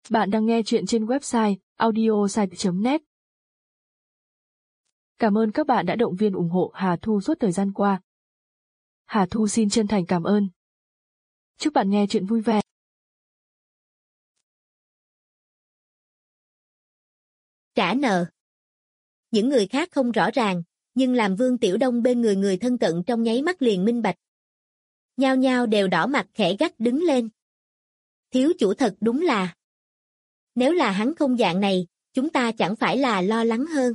Bạn đang nghe chuyện trên website audiosite.net. Cảm ơn các bạn đã động viên ủng hộ Hà Thu suốt thời gian qua. Hà Thu xin chân thành cảm ơn. Chúc bạn nghe chuyện vui vẻ. Trả nợ. Những người khác không rõ ràng, nhưng làm Vương Tiểu Đông bên người thân cận trong nháy mắt liền minh bạch. Nhao nhao đều đỏ mặt khẽ gắt đứng lên. Thiếu chủ thật đúng là. Nếu là hắn không dạng này, chúng ta chẳng phải là lo lắng hơn.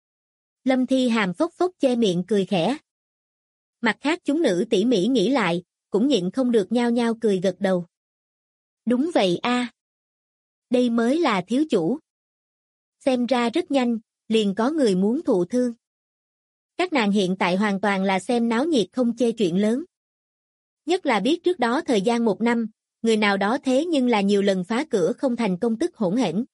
Lâm Thi Hàm phốc phốc che miệng cười khẽ. Mặt khác chúng nữ tỉ mỉ nghĩ lại, cũng nhịn không được nhao nhao cười gật đầu. Đúng vậy a, đây mới là thiếu chủ. Xem ra rất nhanh, liền có người muốn thụ thương. Các nàng hiện tại hoàn toàn là xem náo nhiệt không chê chuyện lớn. Nhất là biết trước đó thời gian 1 năm, người nào đó thế nhưng là nhiều lần phá cửa không thành công tức hỗn hển.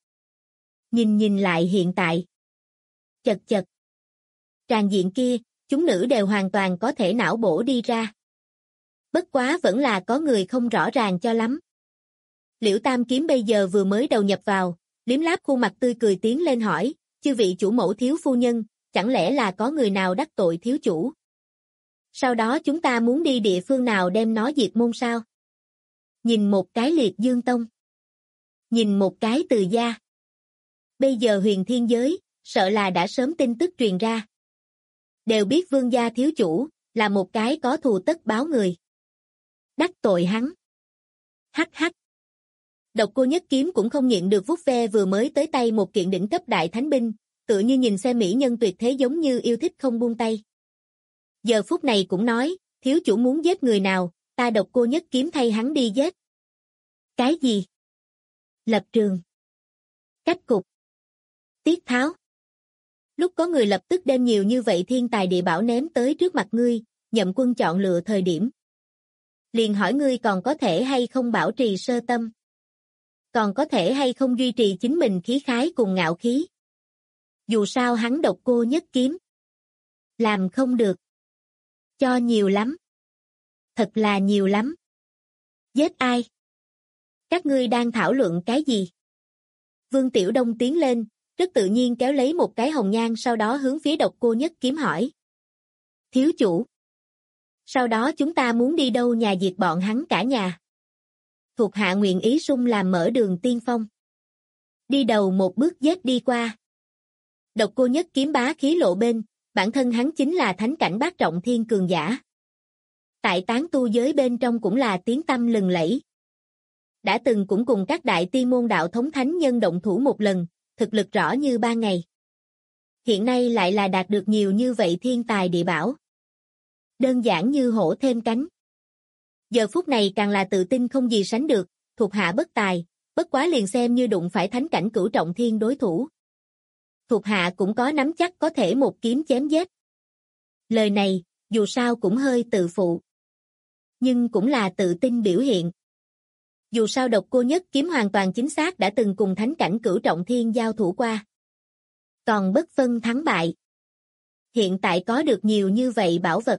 Nhìn lại hiện tại. Chật chật. Tràng diện kia, chúng nữ đều hoàn toàn có thể não bổ đi ra. Bất quá vẫn là có người không rõ ràng cho lắm. Liễu Tam Kiếm bây giờ vừa mới đầu nhập vào, liếm láp khuôn mặt tươi cười tiến lên hỏi, chư vị chủ mẫu thiếu phu nhân, chẳng lẽ là có người nào đắc tội thiếu chủ? Sau đó chúng ta muốn đi địa phương nào đem nó diệt môn sao? Nhìn một cái Liệt Dương Tông. Nhìn một cái Từ gia. Bây giờ huyền thiên giới, sợ là đã sớm tin tức truyền ra. Đều biết Vương gia thiếu chủ, là một cái có thù tất báo người. Đắc tội hắn. Hắc hắc. Độc Cô Nhất Kiếm cũng không nhịn được vuốt ve vừa mới tới tay một kiện đỉnh cấp đại thánh binh, tựa như nhìn xem mỹ nhân tuyệt thế giống như yêu thích không buông tay. Giờ phút này cũng nói, thiếu chủ muốn giết người nào, ta Độc Cô Nhất Kiếm thay hắn đi giết. Cái gì? Lập trường. Cách cục. Tiết tháo. Lúc có người lập tức đem nhiều như vậy thiên tài địa bảo ném tới trước mặt ngươi, Nhậm Quân chọn lựa thời điểm. Liền hỏi ngươi còn có thể hay không bảo trì sơ tâm. Còn có thể hay không duy trì chính mình khí khái cùng ngạo khí. Dù sao hắn Độc Cô Nhất Kiếm. Làm không được. Cho nhiều lắm. Thật là nhiều lắm. Giết ai? Các ngươi đang thảo luận cái gì? Vương Tiểu Đông tiến lên, rất tự nhiên kéo lấy một cái hồng nhan sau đó hướng phía Độc Cô Nhất Kiếm hỏi. Thiếu chủ. Sau đó chúng ta muốn đi đâu nhà diệt bọn hắn cả nhà. Thuộc hạ nguyện ý sung làm mở đường tiên phong. Đi đầu một bước giết đi qua. Độc Cô Nhất Kiếm bá khí lộ bên, bản thân hắn chính là thánh cảnh bát trọng thiên cường giả. Tại tán tu giới bên trong cũng là tiếng tăm lừng lẫy. Đã từng cũng cùng các đại tiên môn đạo thống thánh nhân động thủ một lần, thực lực rõ như ban ngày. Hiện nay lại là đạt được nhiều như vậy thiên tài địa bảo. Đơn giản như hổ thêm cánh. Giờ phút này càng là tự tin không gì sánh được, thuộc hạ bất tài, bất quá liền xem như đụng phải thánh cảnh cửu trọng thiên đối thủ. Thuộc hạ cũng có nắm chắc có thể một kiếm chém giết. Lời này, dù sao cũng hơi tự phụ. Nhưng cũng là tự tin biểu hiện. Dù sao Độc Cô Nhất Kiếm hoàn toàn chính xác đã từng cùng thánh cảnh cửu trọng thiên giao thủ qua. Còn bất phân thắng bại. Hiện tại có được nhiều như vậy bảo vật.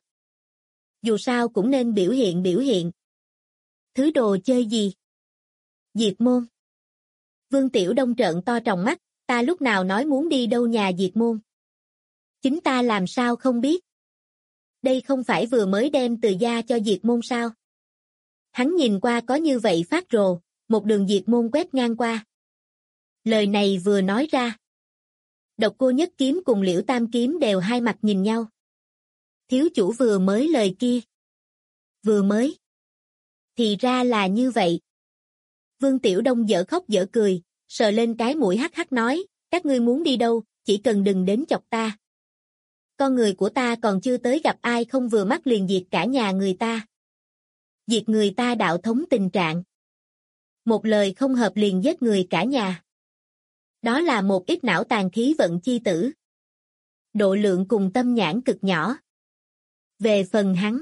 Dù sao cũng nên biểu hiện. Thứ đồ chơi gì? Diệt môn. Vương Tiểu Đông trợn to tròng mắt, ta lúc nào nói muốn đi đâu nhà diệt môn? Chính ta làm sao không biết? Đây không phải vừa mới đem Từ gia cho diệt môn sao? Hắn nhìn qua có như vậy phát rồ, một đường diệt môn quét ngang qua. Lời này vừa nói ra. Độc Cô Nhất Kiếm cùng Liễu Tam Kiếm đều hai mặt nhìn nhau. Thiếu chủ vừa mới lời kia. Vừa mới. Thì ra là như vậy. Vương Tiểu Đông dở khóc dở cười, sờ lên cái mũi hắc hắc nói, các ngươi muốn đi đâu, chỉ cần đừng đến chọc ta. Con người của ta còn chưa tới gặp ai không vừa mắt liền diệt cả nhà người ta. Diệt người ta đạo thống tình trạng. Một lời không hợp liền giết người cả nhà. Đó là một ít não tàn khí vận chi tử. Độ lượng cùng tâm nhãn cực nhỏ. Về phần hắn.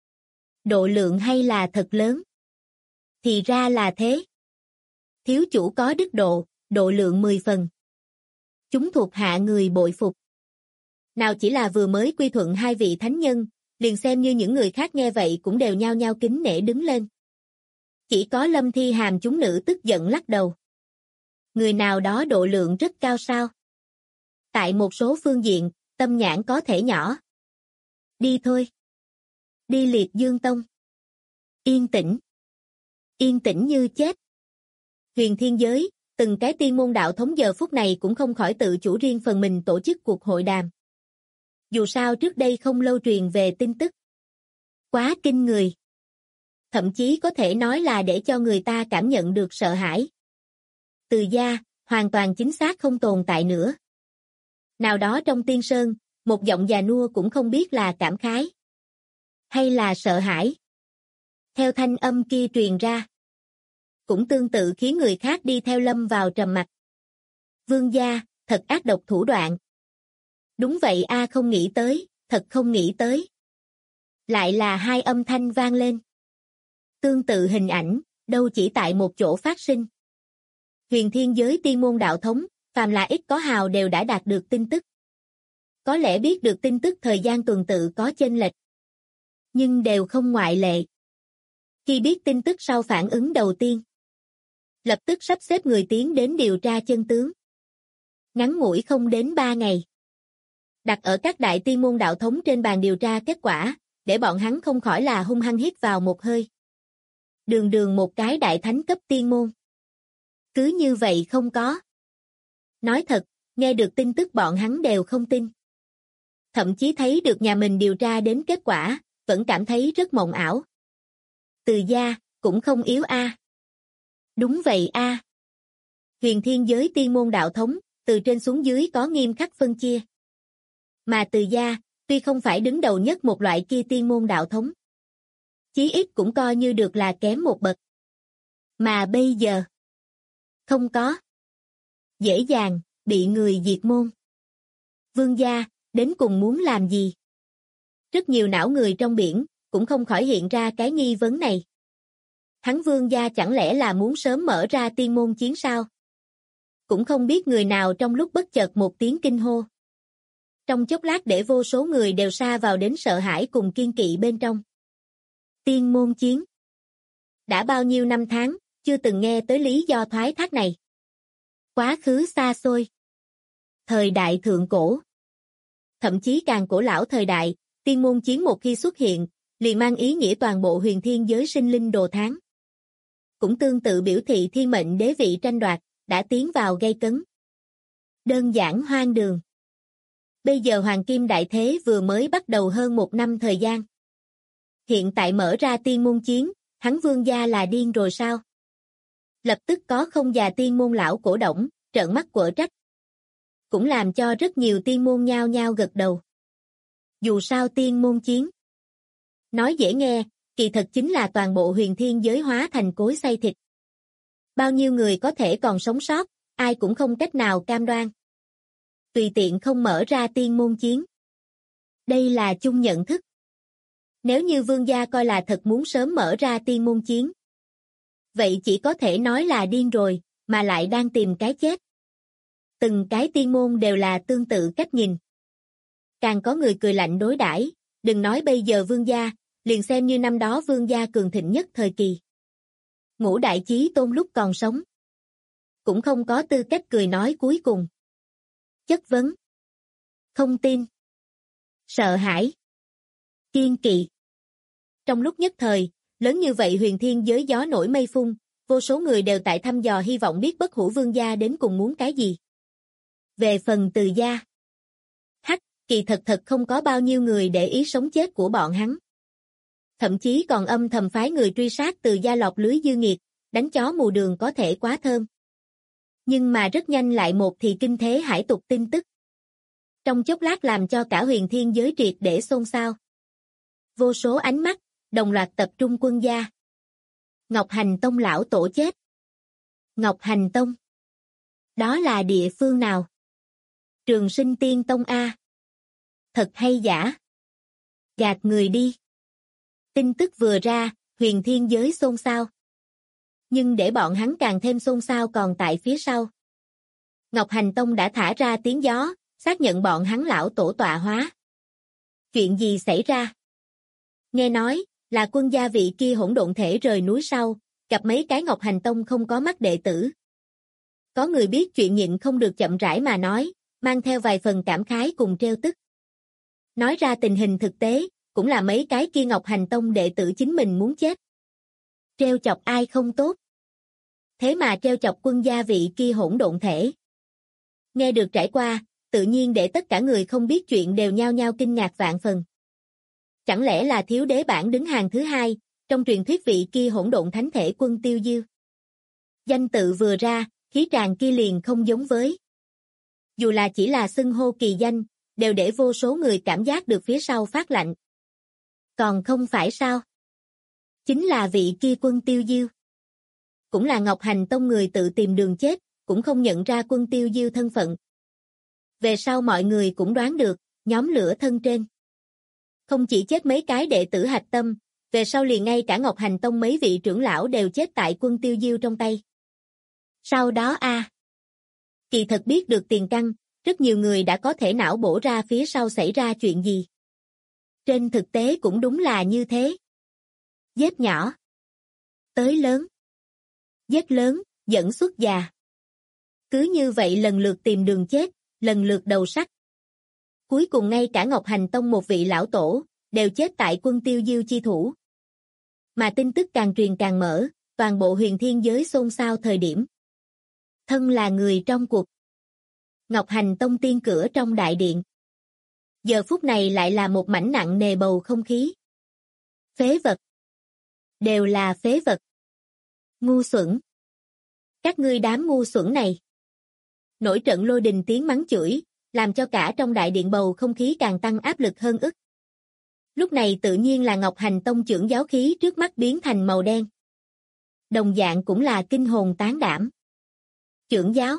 Độ lượng hay là thật lớn? Thì ra là thế. Thiếu chủ có đức độ, độ lượng 10 phần. Chúng thuộc hạ người bội phục. Nào chỉ là vừa mới quy thuận hai vị thánh nhân, liền xem như những người khác nghe vậy cũng đều nhao nhao kính nể đứng lên. Chỉ có Lâm Thi Hàm chúng nữ tức giận lắc đầu. Người nào đó độ lượng rất cao sao? Tại một số phương diện, tâm nhãn có thể nhỏ. Đi thôi. Đi Liệt Dương Tông. Yên tĩnh. Yên tĩnh như chết. Huyền Thiên Giới, từng cái tiên môn đạo thống giờ phút này cũng không khỏi tự chủ riêng phần mình tổ chức cuộc hội đàm. Dù sao trước đây không lâu truyền về tin tức. Quá kinh người. Thậm chí có thể nói là để cho người ta cảm nhận được sợ hãi. Từ gia, hoàn toàn chính xác không tồn tại nữa. Nào đó trong tiên sơn, một giọng già nua cũng không biết là cảm khái hay là sợ hãi. Theo thanh âm kia truyền ra, cũng tương tự khiến người khác đi theo lâm vào trầm mặc. Vương gia, thật ác độc thủ đoạn. Đúng vậy a, không nghĩ tới, thật không nghĩ tới. Lại là hai âm thanh vang lên. Tương tự hình ảnh, đâu chỉ tại một chỗ phát sinh. Huyền Thiên Giới tiên môn đạo thống, phàm là ít có hào đều đã đạt được tin tức. Có lẽ biết được tin tức thời gian tuần tự có chênh lệch, nhưng đều không ngoại lệ. Khi biết tin tức sau phản ứng đầu tiên, lập tức sắp xếp người tiến đến điều tra chân tướng. Ngắn ngủi không đến 3 ngày. Đặt ở các đại tiên môn đạo thống trên bàn điều tra kết quả, để bọn hắn không khỏi là hung hăng hít vào một hơi. Đường đường một cái đại thánh cấp tiên môn. Cứ như vậy không có. Nói thật, nghe được tin tức bọn hắn đều không tin. Thậm chí thấy được nhà mình điều tra đến kết quả, vẫn cảm thấy rất mộng ảo. Từ gia, cũng không yếu a. Đúng vậy a. Huyền Thiên Giới tiên môn đạo thống, từ trên xuống dưới có nghiêm khắc phân chia. Mà Từ gia, tuy không phải đứng đầu nhất một loại kia tiên môn đạo thống, chí ít cũng coi như được là kém một bậc. Mà bây giờ, không có. Dễ dàng, bị người diệt môn. Vương gia, đến cùng muốn làm gì? Rất nhiều não người trong biển, cũng không khỏi hiện ra cái nghi vấn này. Hắn Vương gia chẳng lẽ là muốn sớm mở ra tiên môn chiến sao? Cũng không biết người nào trong lúc bất chợt một tiếng kinh hô. Trong chốc lát để vô số người đều sa vào đến sợ hãi cùng kiên kỵ bên trong. Tiên môn chiến. Đã bao nhiêu năm tháng, chưa từng nghe tới lý do thoái thác này. Quá khứ xa xôi. Thời đại thượng cổ. Thậm chí càng cổ lão thời đại, tiên môn chiến một khi xuất hiện, liền mang ý nghĩa toàn bộ huyền thiên giới sinh linh đồ tháng. Cũng tương tự biểu thị thiên mệnh đế vị tranh đoạt, đã tiến vào gây cấn. Đơn giản hoang đường. Bây giờ Hoàng Kim Đại Thế vừa mới bắt đầu hơn 1 năm thời gian. Hiện tại mở ra tiên môn chiến, hắn Vương gia là điên rồi sao? Lập tức có không già tiên môn lão cổ động, trợn mắt quở trách. Cũng làm cho rất nhiều tiên môn nhao nhao gật đầu. Dù sao tiên môn chiến. Nói dễ nghe, kỳ thật chính là toàn bộ huyền thiên giới hóa thành cối xay thịt. Bao nhiêu người có thể còn sống sót, ai cũng không cách nào cam đoan. Tùy tiện không mở ra tiên môn chiến. Đây là chung nhận thức. Nếu như vương gia coi là thật muốn sớm mở ra tiên môn chiến, vậy chỉ có thể nói là điên rồi, mà lại đang tìm cái chết. Từng cái tiên môn đều là tương tự cách nhìn. Càng có người cười lạnh đối đãi, đừng nói bây giờ vương gia, liền xem như năm đó vương gia cường thịnh nhất thời kỳ. Ngũ đại chí tôn lúc còn sống, cũng không có tư cách cười nói cuối cùng. Chất vấn, không tin, sợ hãi, kiên kỵ. Trong lúc nhất thời, lớn như vậy huyền thiên giới gió nổi mây phun, vô số người đều tại thăm dò hy vọng biết bất hủ vương gia đến cùng muốn cái gì. Về phần Từ gia, kỳ thật không có bao nhiêu người để ý sống chết của bọn hắn. Thậm chí còn âm thầm phái người truy sát Từ gia lọt lưới dư nghiệt, đánh chó mù đường có thể quá thơm. Nhưng mà rất nhanh lại một thì kinh thế hải tục tin tức. Trong chốc lát làm cho cả huyền thiên giới triệt để xôn xao. Vô số ánh mắt, đồng loạt tập trung Quân gia. Ngọc Hành Tông lão tổ chết. Ngọc Hành Tông. Đó là địa phương nào? Trường Sinh Tiên Tông A. Thật hay giả? Gạt người đi. Tin tức vừa ra, huyền thiên giới xôn xao. Nhưng để bọn hắn càng thêm xôn xao còn tại phía sau. Ngọc Hành Tông đã thả ra tiếng gió, xác nhận bọn hắn lão tổ tọa hóa. Chuyện gì xảy ra? Nghe nói, là Quân gia vị kia hỗn độn thể rời núi sau, gặp mấy cái Ngọc Hành Tông không có mắt đệ tử. Có người biết chuyện nhịn không được chậm rãi mà nói, mang theo vài phần cảm khái cùng trêu tức. Nói ra tình hình thực tế, cũng là mấy cái kia Ngọc Hành Tông đệ tử chính mình muốn chết. Trêu chọc ai không tốt. Thế mà trêu chọc quân gia vị kia hỗn độn thể. Nghe được trải qua, tự nhiên để tất cả người không biết chuyện đều nhao nhao kinh ngạc vạn phần. Chẳng lẽ là thiếu đế bảng đứng hàng thứ hai, trong truyền thuyết vị kia hỗn độn thánh thể quân Tiêu Diêu. Danh tự vừa ra, khí tràng kia liền không giống với. Dù là chỉ là xưng hô kỳ danh, đều để vô số người cảm giác được phía sau phát lạnh. Còn không phải sao? Chính là vị kia quân Tiêu Diêu. Cũng là Ngọc Hành Tông người tự tìm đường chết, cũng không nhận ra quân Tiêu Diêu thân phận. Về sau mọi người cũng đoán được, nhóm lửa thân trên. Không chỉ chết mấy cái đệ tử hạch tâm, về sau liền ngay cả Ngọc Hành Tông mấy vị trưởng lão đều chết tại quân Tiêu Diêu trong tay. Sau đó kỳ thật biết được tiền căn, rất nhiều người đã có thể não bổ ra phía sau xảy ra chuyện gì. Trên thực tế cũng đúng là như thế. Giết nhỏ, tới lớn. Giết lớn, dẫn xuất già. Cứ như vậy lần lượt tìm đường chết, lần lượt đầu sắt. Cuối cùng ngay cả Ngọc Hành Tông một vị lão tổ, đều chết tại quân Tiêu Diêu chi thủ. Mà tin tức càng truyền càng mở, toàn bộ huyền thiên giới xôn xao thời điểm. Thân là người trong cuộc. Ngọc Hành Tông tiên cửa trong đại điện. Giờ phút này lại là một mảnh nặng nề bầu không khí. Phế vật. Đều là phế vật. Ngu xuẩn. Các ngươi đám ngu xuẩn này. Nổi trận lôi đình tiếng mắng chửi, làm cho cả trong đại điện bầu không khí càng tăng áp lực hơn ức. Lúc này tự nhiên là Ngọc Hành Tông trưởng giáo khí trước mắt biến thành màu đen. Đồng dạng cũng là kinh hồn tán đảm. Trưởng giáo.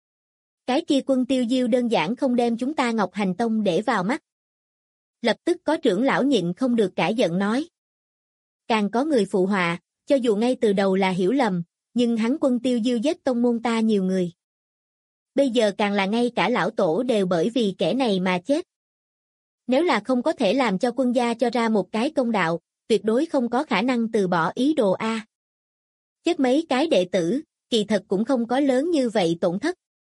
Cái kia quân Tiêu Diêu đơn giản không đem chúng ta Ngọc Hành Tông để vào mắt. Lập tức có trưởng lão nhịn không được cãi giận nói. Càng có người phụ họa, cho dù ngay từ đầu là hiểu lầm, nhưng hắn quân Tiêu Diêu giết tông môn ta nhiều người. Bây giờ càng là ngay cả lão tổ đều bởi vì kẻ này mà chết. Nếu là không có thể làm cho quân gia cho ra một cái công đạo, tuyệt đối không có khả năng từ bỏ ý đồ A. Chết mấy cái đệ tử, kỳ thật cũng không có lớn như vậy tổn thất.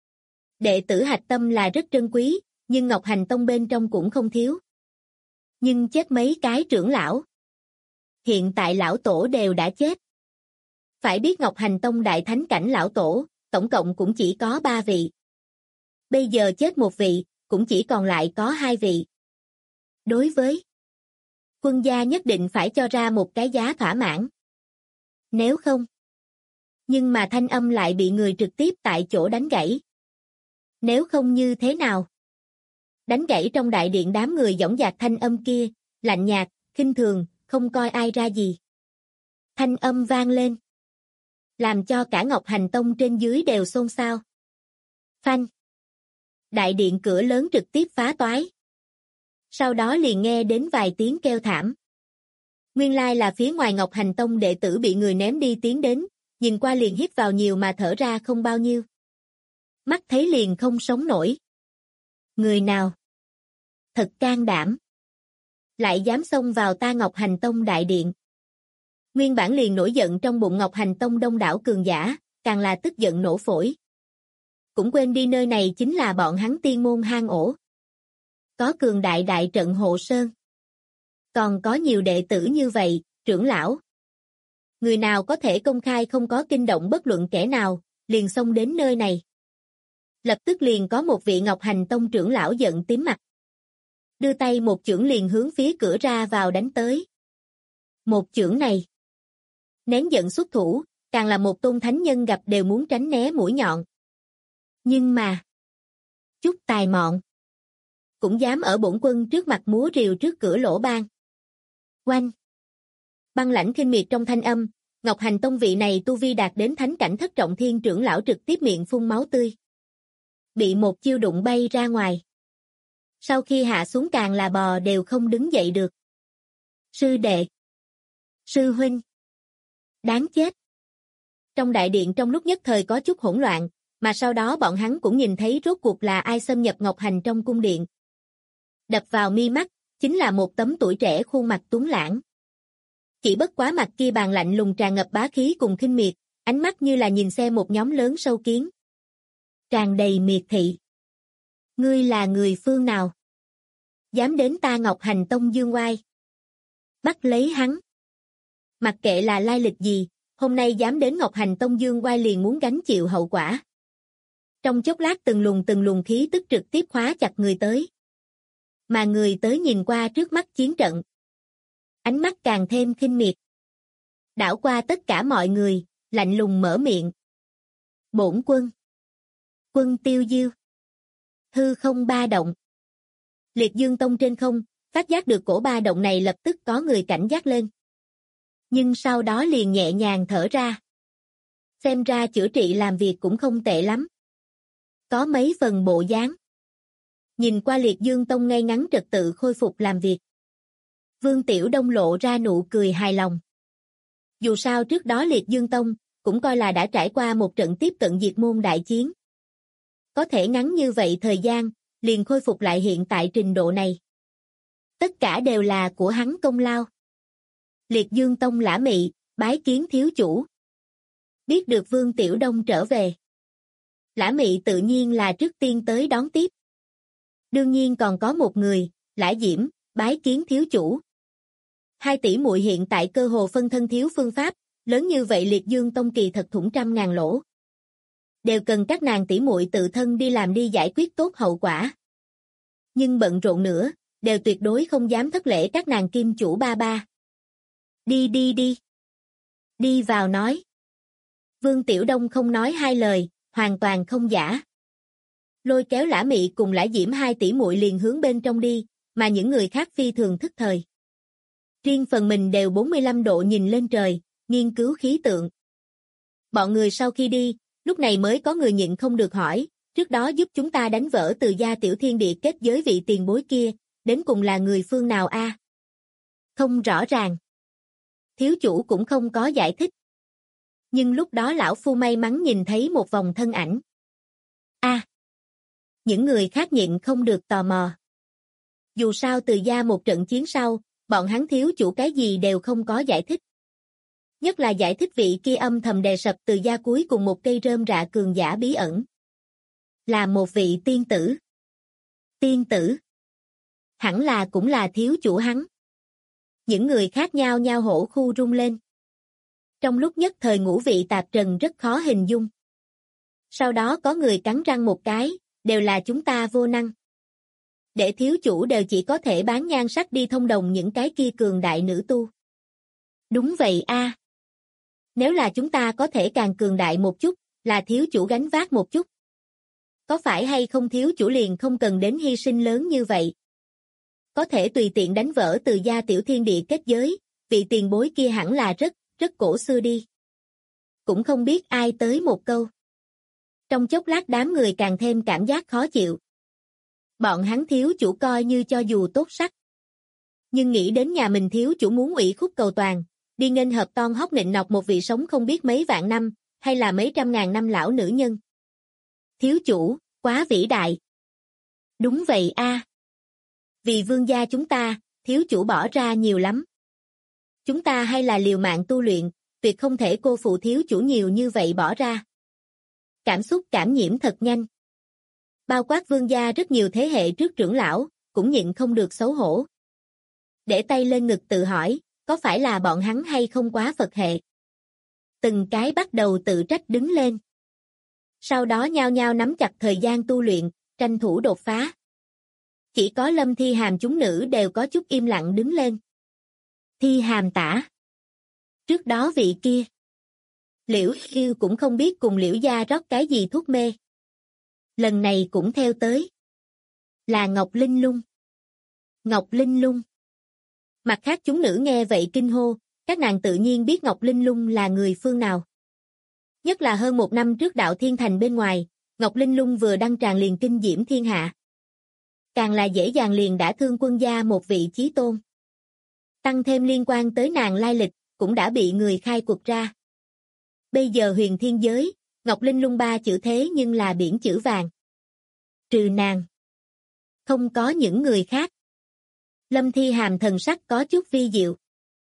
Đệ tử hạch tâm là rất trân quý, nhưng Ngọc Hành Tông bên trong cũng không thiếu. Nhưng chết mấy cái trưởng lão. Hiện tại lão tổ đều đã chết. Phải biết Ngọc Hành Tông đại thánh cảnh lão tổ, tổng cộng cũng chỉ có 3 vị. Bây giờ chết một vị, cũng chỉ còn lại có 2 vị. Đối với quân gia nhất định phải cho ra một cái giá thỏa mãn. Nếu không. Nhưng mà thanh âm lại bị người trực tiếp tại chỗ đánh gãy. Nếu không như thế nào? Đánh gãy trong đại điện đám người dõng dạc thanh âm kia, lạnh nhạt, khinh thường, không coi ai ra gì. Thanh âm vang lên. Làm cho cả Ngọc Hành Tông trên dưới đều xôn xao. Phanh. Đại điện cửa lớn trực tiếp phá toái. Sau đó liền nghe đến vài tiếng kêu thảm. Nguyên lai là phía ngoài Ngọc Hành Tông đệ tử bị người ném đi tiến đến, nhìn qua liền hít vào nhiều mà thở ra không bao nhiêu. Mắt thấy liền không sống nổi. Người nào? Thật can đảm. Lại dám xông vào ta Ngọc Hành Tông đại điện. Nguyên bản liền nổi giận trong bụng Ngọc Hành Tông đông đảo cường giả, càng là tức giận nổ phổi. Cũng quên đi nơi này chính là bọn hắn tiên môn hang ổ. Có cường đại đại trận hộ sơn. Còn có nhiều đệ tử như vậy, trưởng lão. Người nào có thể công khai không có kinh động bất luận kẻ nào, liền xông đến nơi này. Lập tức liền có một vị Ngọc Hành Tông trưởng lão giận tím mặt. Đưa tay một chưởng liền hướng phía cửa ra vào đánh tới. Một chưởng này. Nén giận xuất thủ, càng là một tôn thánh nhân gặp đều muốn tránh né mũi nhọn. Nhưng mà. Chút tài mọn. Cũng dám ở bổn quân trước mặt múa rìu trước cửa lỗ ban. Oanh. Băng lãnh khinh miệt trong thanh âm, Ngọc Hành Tông vị này tu vi đạt đến thánh cảnh thất trọng thiên trưởng lão trực tiếp miệng phun máu tươi. Bị một chiêu đụng bay ra ngoài. Sau khi hạ xuống càng là bò đều không đứng dậy được. Sư đệ. Sư huynh. Đáng chết. Trong đại điện trong lúc nhất thời có chút hỗn loạn, mà sau đó bọn hắn cũng nhìn thấy rốt cuộc là ai xâm nhập Ngọc Hành trong cung điện. Đập vào mi mắt, chính là một tấm tuổi trẻ khuôn mặt tuấn lãng. Chỉ bất quá mặt kia bàn lạnh lùng tràn ngập bá khí cùng khinh miệt, ánh mắt như là nhìn xem một nhóm lớn sâu kiến. tràn đầy miệt thị. Ngươi là người phương nào? Dám đến ta Ngọc Hành Tông dương oai. Bắt lấy hắn. Mặc kệ là lai lịch gì, hôm nay dám đến Ngọc Hành Tông dương oai liền muốn gánh chịu hậu quả. Trong chốc lát từng luồng khí tức trực tiếp khóa chặt người tới. Mà người tới nhìn qua trước mắt chiến trận. Ánh mắt càng thêm khinh miệt. Đảo qua tất cả mọi người, lạnh lùng mở miệng. Bổn quân. Quân tiêu diêu. Hư không ba động. Liệt Dương Tông trên không, phát giác được cổ ba động này lập tức có người cảnh giác lên. Nhưng sau đó liền nhẹ nhàng thở ra. Xem ra chữa trị làm việc cũng không tệ lắm. Có mấy phần bộ dáng. Nhìn qua Liệt Dương Tông ngay ngắn trật tự khôi phục làm việc. Vương Tiểu Đông lộ ra nụ cười hài lòng. Dù sao trước đó Liệt Dương Tông cũng coi là đã trải qua một trận tiếp cận diệt môn đại chiến. Có thể ngắn như vậy thời gian, liền khôi phục lại hiện tại trình độ này. Tất cả đều là của hắn công lao. Liệt Dương Tông lã mị, bái kiến thiếu chủ. Biết được Vương Tiểu Đông trở về. Lã mị tự nhiên là trước tiên tới đón tiếp. Đương nhiên còn có một người, Lã Diễm, bái kiến thiếu chủ. Hai tỷ muội hiện tại cơ hồ phân thân thiếu phương pháp, lớn như vậy Liệt Dương Tông kỳ thật thủng trăm ngàn lỗ. Đều cần các nàng tỷ muội tự thân đi làm đi giải quyết tốt hậu quả. Nhưng bận rộn nữa, đều tuyệt đối không dám thất lễ các nàng kim chủ ba ba. Đi. Đi vào nói. Vương Tiểu Đông không nói hai lời, hoàn toàn không giả. Lôi kéo Lã Mị cùng Lã Diễm hai tỷ muội liền hướng bên trong đi, mà những người khác phi thường thức thời. Riêng phần mình đều 45 độ nhìn lên trời, nghiên cứu khí tượng. Bọn người sau khi đi, lúc này mới có người nhịn không được hỏi, trước đó giúp chúng ta đánh vỡ Từ gia tiểu thiên địa kết giới vị tiền bối kia, đến cùng là người phương nào a? Không rõ ràng. Thiếu chủ cũng không có giải thích. Nhưng lúc đó lão phu may mắn nhìn thấy một vòng thân ảnh. Những người khác nhịn không được tò mò. Dù sao Từ gia một trận chiến sau, bọn hắn thiếu chủ cái gì đều không có giải thích. Nhất là giải thích vị kia âm thầm đè sập Từ gia cuối cùng một cây rơm rạ cường giả bí ẩn. Là một vị tiên tử. Tiên tử. Hẳn là cũng là thiếu chủ hắn. Những người khác nhao nhao hổ khu rung lên. Trong lúc nhất thời ngũ vị tạp trần rất khó hình dung. Sau đó có người cắn răng một cái, đều là chúng ta vô năng. Để thiếu chủ đều chỉ có thể bán nhan sắc đi thông đồng những cái kia cường đại nữ tu. Đúng vậy a. Nếu là chúng ta có thể càng cường đại một chút, là thiếu chủ gánh vác một chút. Có phải hay không thiếu chủ liền không cần đến hy sinh lớn như vậy? Có thể tùy tiện đánh vỡ Từ gia tiểu thiên địa kết giới, vị tiền bối kia hẳn là rất cổ xưa đi. Cũng không biết ai tới một câu. Trong chốc lát đám người càng thêm cảm giác khó chịu. Bọn hắn thiếu chủ coi như cho dù tốt sắc. Nhưng nghĩ đến nhà mình thiếu chủ muốn ủy khúc cầu toàn, đi nghênh hợp ton hóc nịnh nọc một vị sống không biết mấy vạn năm, hay là mấy trăm ngàn năm lão nữ nhân. Thiếu chủ, quá vĩ đại. Đúng vậy a. Vì vương gia chúng ta, thiếu chủ bỏ ra nhiều lắm. Chúng ta hay là liều mạng tu luyện, tuyệt không thể cô phụ thiếu chủ nhiều như vậy bỏ ra. Cảm xúc cảm nhiễm thật nhanh. Bao quát vương gia rất nhiều thế hệ trước trưởng lão, cũng nhịn không được xấu hổ. Để tay lên ngực tự hỏi, có phải là bọn hắn hay không quá Phật hệ? Từng cái bắt đầu tự trách đứng lên. Sau đó nhao nhao nắm chặt thời gian tu luyện, tranh thủ đột phá. Chỉ có Lâm Thi Hàm chúng nữ đều có chút im lặng đứng lên. Thi Hàm tả. Trước đó vị kia. Liễu Yêu cũng không biết cùng Liễu gia rót cái gì thuốc mê. Lần này cũng theo tới. Là Ngọc Linh Lung. Ngọc Linh Lung. Mặt khác chúng nữ nghe vậy kinh hô, các nàng tự nhiên biết Ngọc Linh Lung là người phương nào. Nhất là hơn một năm trước đạo thiên thành bên ngoài, Ngọc Linh Lung vừa đăng tràng liền kinh diễm thiên hạ. Càng là dễ dàng liền đã thương quân gia một vị chí tôn. Tăng thêm liên quan tới nàng lai lịch, cũng đã bị người khai quật ra. Bây giờ huyền thiên giới, Ngọc Linh Lung ba chữ thế nhưng là biển chữ vàng. Trừ nàng. Không có những người khác. Lâm Thi Hàm thần sắc có chút vi diệu.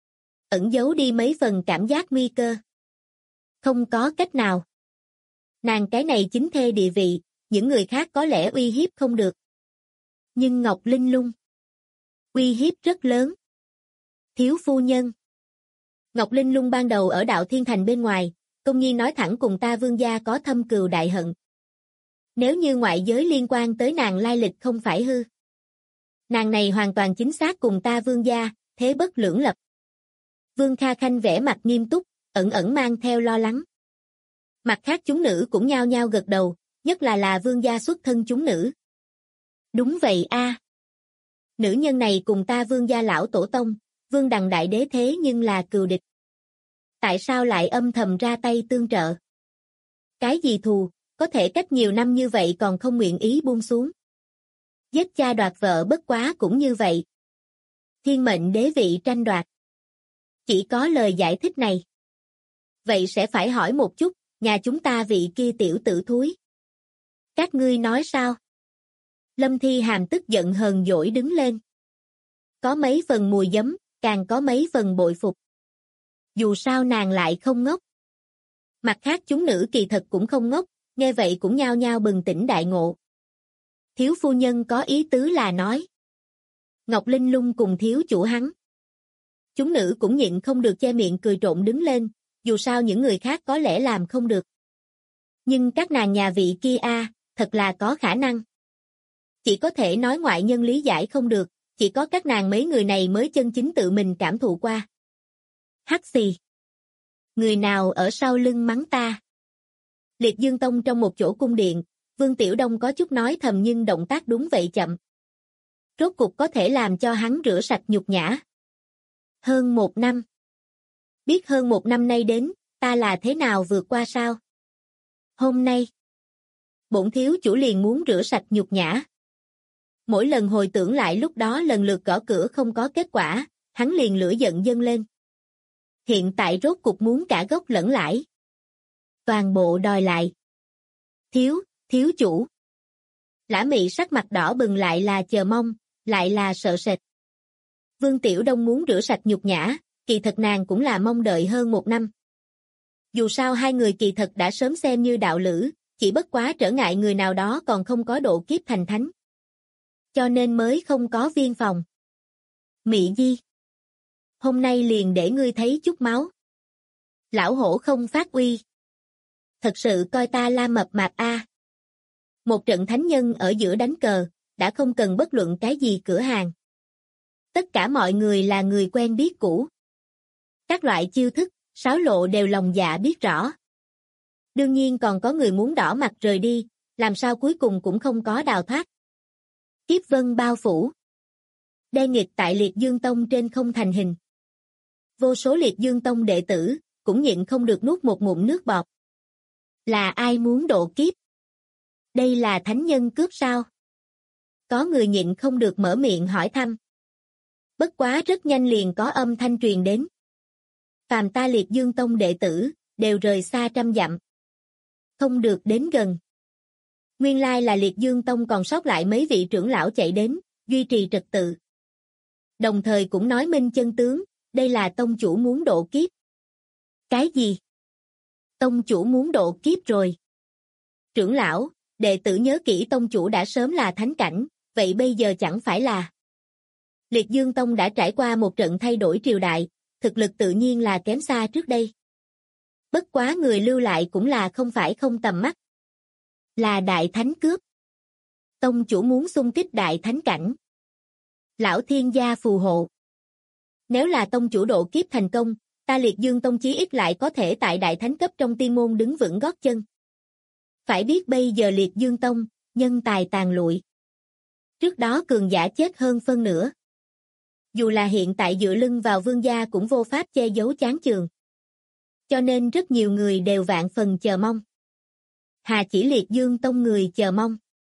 Ẩn giấu đi mấy phần cảm giác nguy cơ. Không có cách nào. Nàng cái này chính thê địa vị, những người khác có lẽ uy hiếp không được. Nhưng Ngọc Linh Lung uy hiếp rất lớn. Thiếu phu nhân. Ngọc Linh Lung ban đầu ở Đạo Thiên Thành bên ngoài, công nhiên nói thẳng cùng ta Vương gia có thâm cừu đại hận. Nếu như ngoại giới liên quan tới nàng lai lịch không phải hư. Nàng này hoàn toàn chính xác cùng ta Vương gia, thế bất lưỡng lập. Vương Kha Khanh vẻ mặt nghiêm túc, ẩn ẩn mang theo lo lắng. Mặt khác chúng nữ cũng nhao nhao gật đầu, nhất là Vương gia xuất thân chúng nữ. Đúng vậy a. Nữ nhân này cùng ta Vương gia lão tổ tông, Vương Đằng đại đế thế nhưng là cừu địch. Tại sao lại âm thầm ra tay tương trợ? Cái gì thù, có thể cách nhiều năm như vậy còn không nguyện ý buông xuống. Giết cha đoạt vợ bất quá cũng như vậy. Thiên mệnh đế vị tranh đoạt. Chỉ có lời giải thích này. Vậy sẽ phải hỏi một chút, nhà chúng ta vị kia tiểu tử thúi. Các ngươi nói sao? Lâm Thi Hàm tức giận hờn dỗi đứng lên. Có mấy phần mùi giấm, càng có mấy phần bội phục. Dù sao nàng lại không ngốc. Mặt khác chúng nữ kỳ thật cũng không ngốc, nghe vậy cũng nhao nhao bừng tỉnh đại ngộ. Thiếu phu nhân có ý tứ là nói. Ngọc Linh Lung cùng thiếu chủ hắn. Chúng nữ cũng nhịn không được che miệng cười trộn đứng lên, dù sao những người khác có lẽ làm không được. Nhưng các nàng nhà vị kia thật là có khả năng. Chỉ có thể nói ngoại nhân lý giải không được, chỉ có các nàng mấy người này mới chân chính tự mình cảm thụ qua. Hắc xì. Người nào ở sau lưng mắng ta? Liệt Dương Tông trong một chỗ cung điện, Vương Tiểu Đông có chút nói thầm nhưng động tác đúng vậy chậm. Rốt cục có thể làm cho hắn rửa sạch nhục nhã. Hơn 1 năm. Biết hơn 1 năm nay đến, ta là thế nào vượt qua sao? Hôm nay, bổn thiếu chủ liền muốn rửa sạch nhục nhã. Mỗi lần hồi tưởng lại lúc đó lần lượt gõ cửa không có kết quả, hắn liền lửa giận dâng lên. Hiện tại rốt cục muốn cả gốc lẫn lãi. Toàn bộ đòi lại. Thiếu chủ. Lã Mị sắc mặt đỏ bừng lại là chờ mong, lại là sợ sệt. Vương Tiểu Đông muốn rửa sạch nhục nhã, kỳ thật nàng cũng là mong đợi hơn 1 năm. Dù sao hai người kỳ thật đã sớm xem như đạo lữ, chỉ bất quá trở ngại người nào đó còn không có độ kiếp thành thánh. Cho nên mới không có viên phòng. Mị Di. Hôm nay liền để ngươi thấy chút máu. Lão hổ không phát uy. Thật sự coi ta la mập mạp Một trận thánh nhân ở giữa đánh cờ, đã không cần bất luận cái gì cửa hàng. Tất cả mọi người là người quen biết cũ. Các loại chiêu thức, sáo lộ đều lòng dạ biết rõ. Đương nhiên còn có người muốn đỏ mặt rời đi, làm sao cuối cùng cũng không có đào thoát. Kiếp vân bao phủ. Đe nghịch tại Liệt Dương Tông trên không thành hình. Vô số Liệt Dương Tông đệ tử, cũng nhịn không được nuốt một ngụm nước bọt. Là ai muốn độ kiếp? Đây là thánh nhân cướp sao? Có người nhịn không được mở miệng hỏi thăm. Bất quá rất nhanh liền có âm thanh truyền đến. Phàm ta Liệt Dương Tông đệ tử, đều rời xa trăm dặm. Không được đến gần. Nguyên lai là Liệt Dương Tông còn sót lại mấy vị trưởng lão chạy đến, duy trì trật tự. Đồng thời cũng nói minh chân tướng, đây là tông chủ muốn độ kiếp. Cái gì? Tông chủ muốn độ kiếp rồi. Trưởng lão, đệ tử nhớ kỹ tông chủ đã sớm là thánh cảnh, vậy bây giờ chẳng phải là. Liệt Dương Tông đã trải qua một trận thay đổi triều đại, thực lực tự nhiên là kém xa trước đây. Bất quá người lưu lại cũng là không phải không tầm mắt. Là đại thánh cướp. Tông chủ muốn xung kích đại thánh cảnh. Lão thiên gia phù hộ. Nếu là tông chủ độ kiếp thành công, ta Liệt Dương Tông chí ít lại có thể tại đại thánh cấp trong tiên môn đứng vững gót chân. Phải biết bây giờ Liệt Dương Tông, nhân tài tàn lụi. Trước đó cường giả chết hơn phân nửa. Dù là hiện tại dựa lưng vào vương gia cũng vô pháp che giấu chán chường. Cho nên rất nhiều người đều vạn phần chờ mong. Hà chỉ Liệt Dương Tông người chờ mong.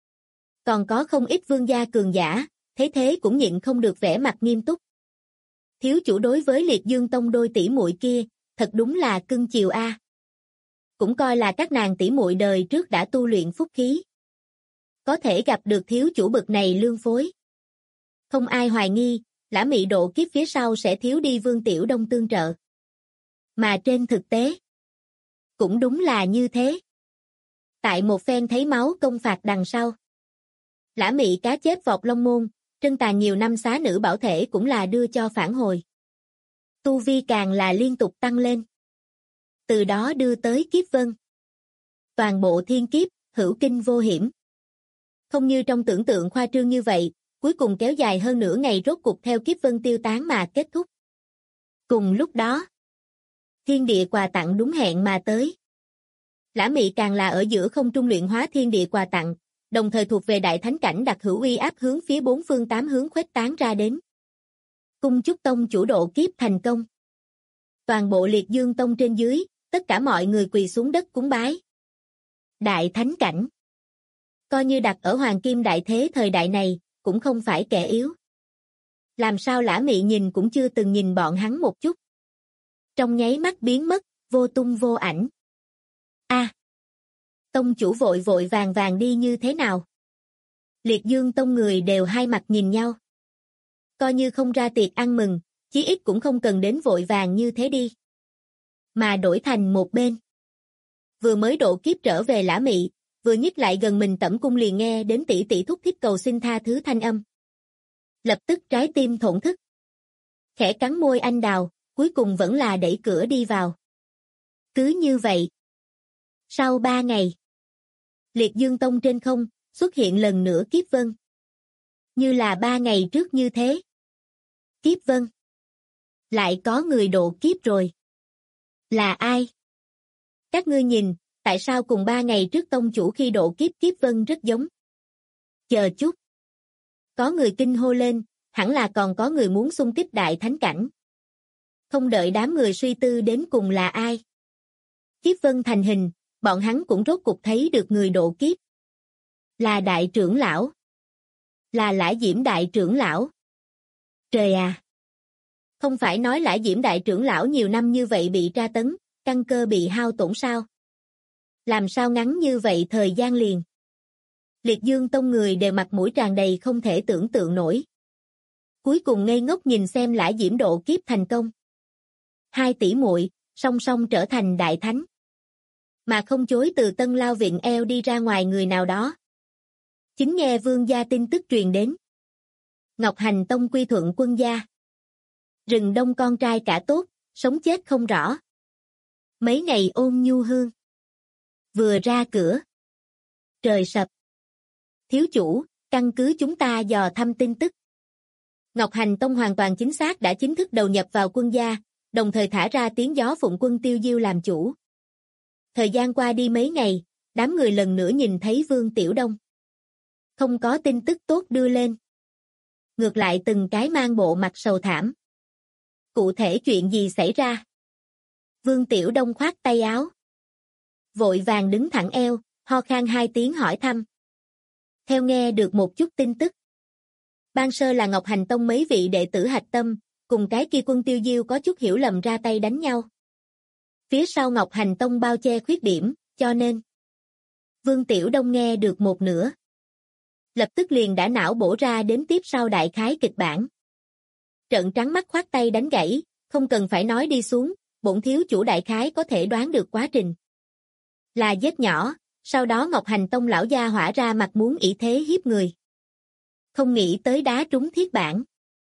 Còn có không ít vương gia cường giả, thấy thế cũng nhịn không được vẻ mặt nghiêm túc. Thiếu chủ đối với Liệt Dương Tông đôi tỷ muội kia, thật đúng là cưng chiều Cũng coi là các nàng tỷ muội đời trước đã tu luyện phúc khí. Có thể gặp được thiếu chủ bực này lương phối. Không ai hoài nghi, Lã Mị độ kiếp phía sau sẽ thiếu đi Vương Tiểu Đông tương trợ. Mà trên thực tế, cũng đúng là như thế. Tại một phen thấy máu công phạt đằng sau. Lã Mị cá chép vọt Long Môn, trân tàn nhiều năm xá nữ bảo thể cũng là đưa cho phản hồi. Tu vi càng là liên tục tăng lên. Từ đó đưa tới kiếp vân. Toàn bộ thiên kiếp, hữu kinh vô hiểm. Không như trong tưởng tượng khoa trương như vậy, cuối cùng kéo dài hơn nửa ngày rốt cục theo kiếp vân tiêu tán mà kết thúc. Cùng lúc đó, thiên địa quà tặng đúng hẹn mà tới. Lã Mị càng là ở giữa không trung luyện hóa thiên địa quà tặng, đồng thời thuộc về đại thánh cảnh đặc hữu uy áp hướng phía bốn phương tám hướng khuếch tán ra đến. Cung chúc tông chủ độ kiếp thành công. Toàn bộ Liệt Dương tông trên dưới, tất cả mọi người quỳ xuống đất cúng bái. Đại thánh cảnh. Coi như đặt ở hoàng kim đại thế thời đại này, cũng không phải kẻ yếu. Làm sao Lã Mị nhìn cũng chưa từng nhìn bọn hắn một chút. Trong nháy mắt biến mất, vô tung vô ảnh. Tông chủ vội vội vàng vàng đi như thế nào? Liệt Dương tông người đều hai mặt nhìn nhau. Coi như không ra tiệc ăn mừng, chí ít cũng không cần đến vội vàng như thế đi. Mà đổi thành một bên. Vừa mới độ kiếp trở về Lã Mị, vừa nhích lại gần mình Tẩm cung liền nghe đến tỷ tỷ thúc thiết cầu xin tha thứ thanh âm. Lập tức trái tim thổn thức. Khẽ cắn môi anh đào, cuối cùng vẫn là đẩy cửa đi vào. Cứ như vậy. Sau 3 ngày, Liệt Dương tông trên không, xuất hiện lần nữa kiếp vân. Như là 3 ngày trước như thế. Kiếp vân. Lại có người độ kiếp rồi. Là ai? Các ngươi nhìn, tại sao cùng 3 ngày trước tông chủ khi độ kiếp kiếp vân rất giống? Chờ chút. Có người kinh hô lên, hẳn là còn có người muốn xung kích đại thánh cảnh. Không đợi đám người suy tư đến cùng là ai. Kiếp vân thành hình, bọn hắn cũng rốt cục thấy được người độ kiếp. Là đại trưởng lão. Là Lã Diễm đại trưởng lão. Trời à! Không phải nói Lã Diễm đại trưởng lão nhiều năm như vậy bị tra tấn, căn cơ bị hao tổn sao? Làm sao ngắn như vậy thời gian liền? Liệt Dương tông người đều mặt mũi tràn đầy không thể tưởng tượng nổi. Cuối cùng ngây ngốc nhìn xem Lã Diễm độ kiếp thành công. 2 tỷ muội song song trở thành đại thánh. Mà không chối từ Tân Lao viện eo đi ra ngoài người nào đó. Chính nghe vương gia tin tức truyền đến. Ngọc Hành tông quy thuận quân gia. Rừng đông con trai cả tốt, sống chết không rõ. Mấy ngày ôn nhu hương. Vừa ra cửa. Trời sập. Thiếu chủ, căn cứ chúng ta dò thăm tin tức. Ngọc Hành tông hoàn toàn chính xác đã chính thức đầu nhập vào quân gia, đồng thời thả ra tiếng gió phụng quân Tiêu Diêu làm chủ. Thời gian qua đi mấy ngày, đám người lần nữa nhìn thấy Vương Tiểu Đông. Không có tin tức tốt đưa lên. Ngược lại từng cái mang bộ mặt sầu thảm. Cụ thể chuyện gì xảy ra? Vương Tiểu Đông khoát tay áo. Vội vàng đứng thẳng eo, ho khan 2 tiếng hỏi thăm. Theo nghe được một chút tin tức. Ban sơ là Ngọc Hành tông mấy vị đệ tử hạch tâm, cùng cái kia quân Tiêu Diêu có chút hiểu lầm ra tay đánh nhau. Phía sau Ngọc Hành tông bao che khuyết điểm, cho nên Vương Tiểu Đông nghe được một nửa. Lập tức liền đã não bổ ra đến tiếp sau đại khái kịch bản. Trợn trắng mắt khoát tay đánh gãy, không cần phải nói đi xuống, bổn thiếu chủ đại khái có thể đoán được quá trình. Là giết nhỏ, sau đó Ngọc Hành tông lão gia hỏa ra mặt muốn ỷ thế hiếp người. Không nghĩ tới đá trúng thiết bản.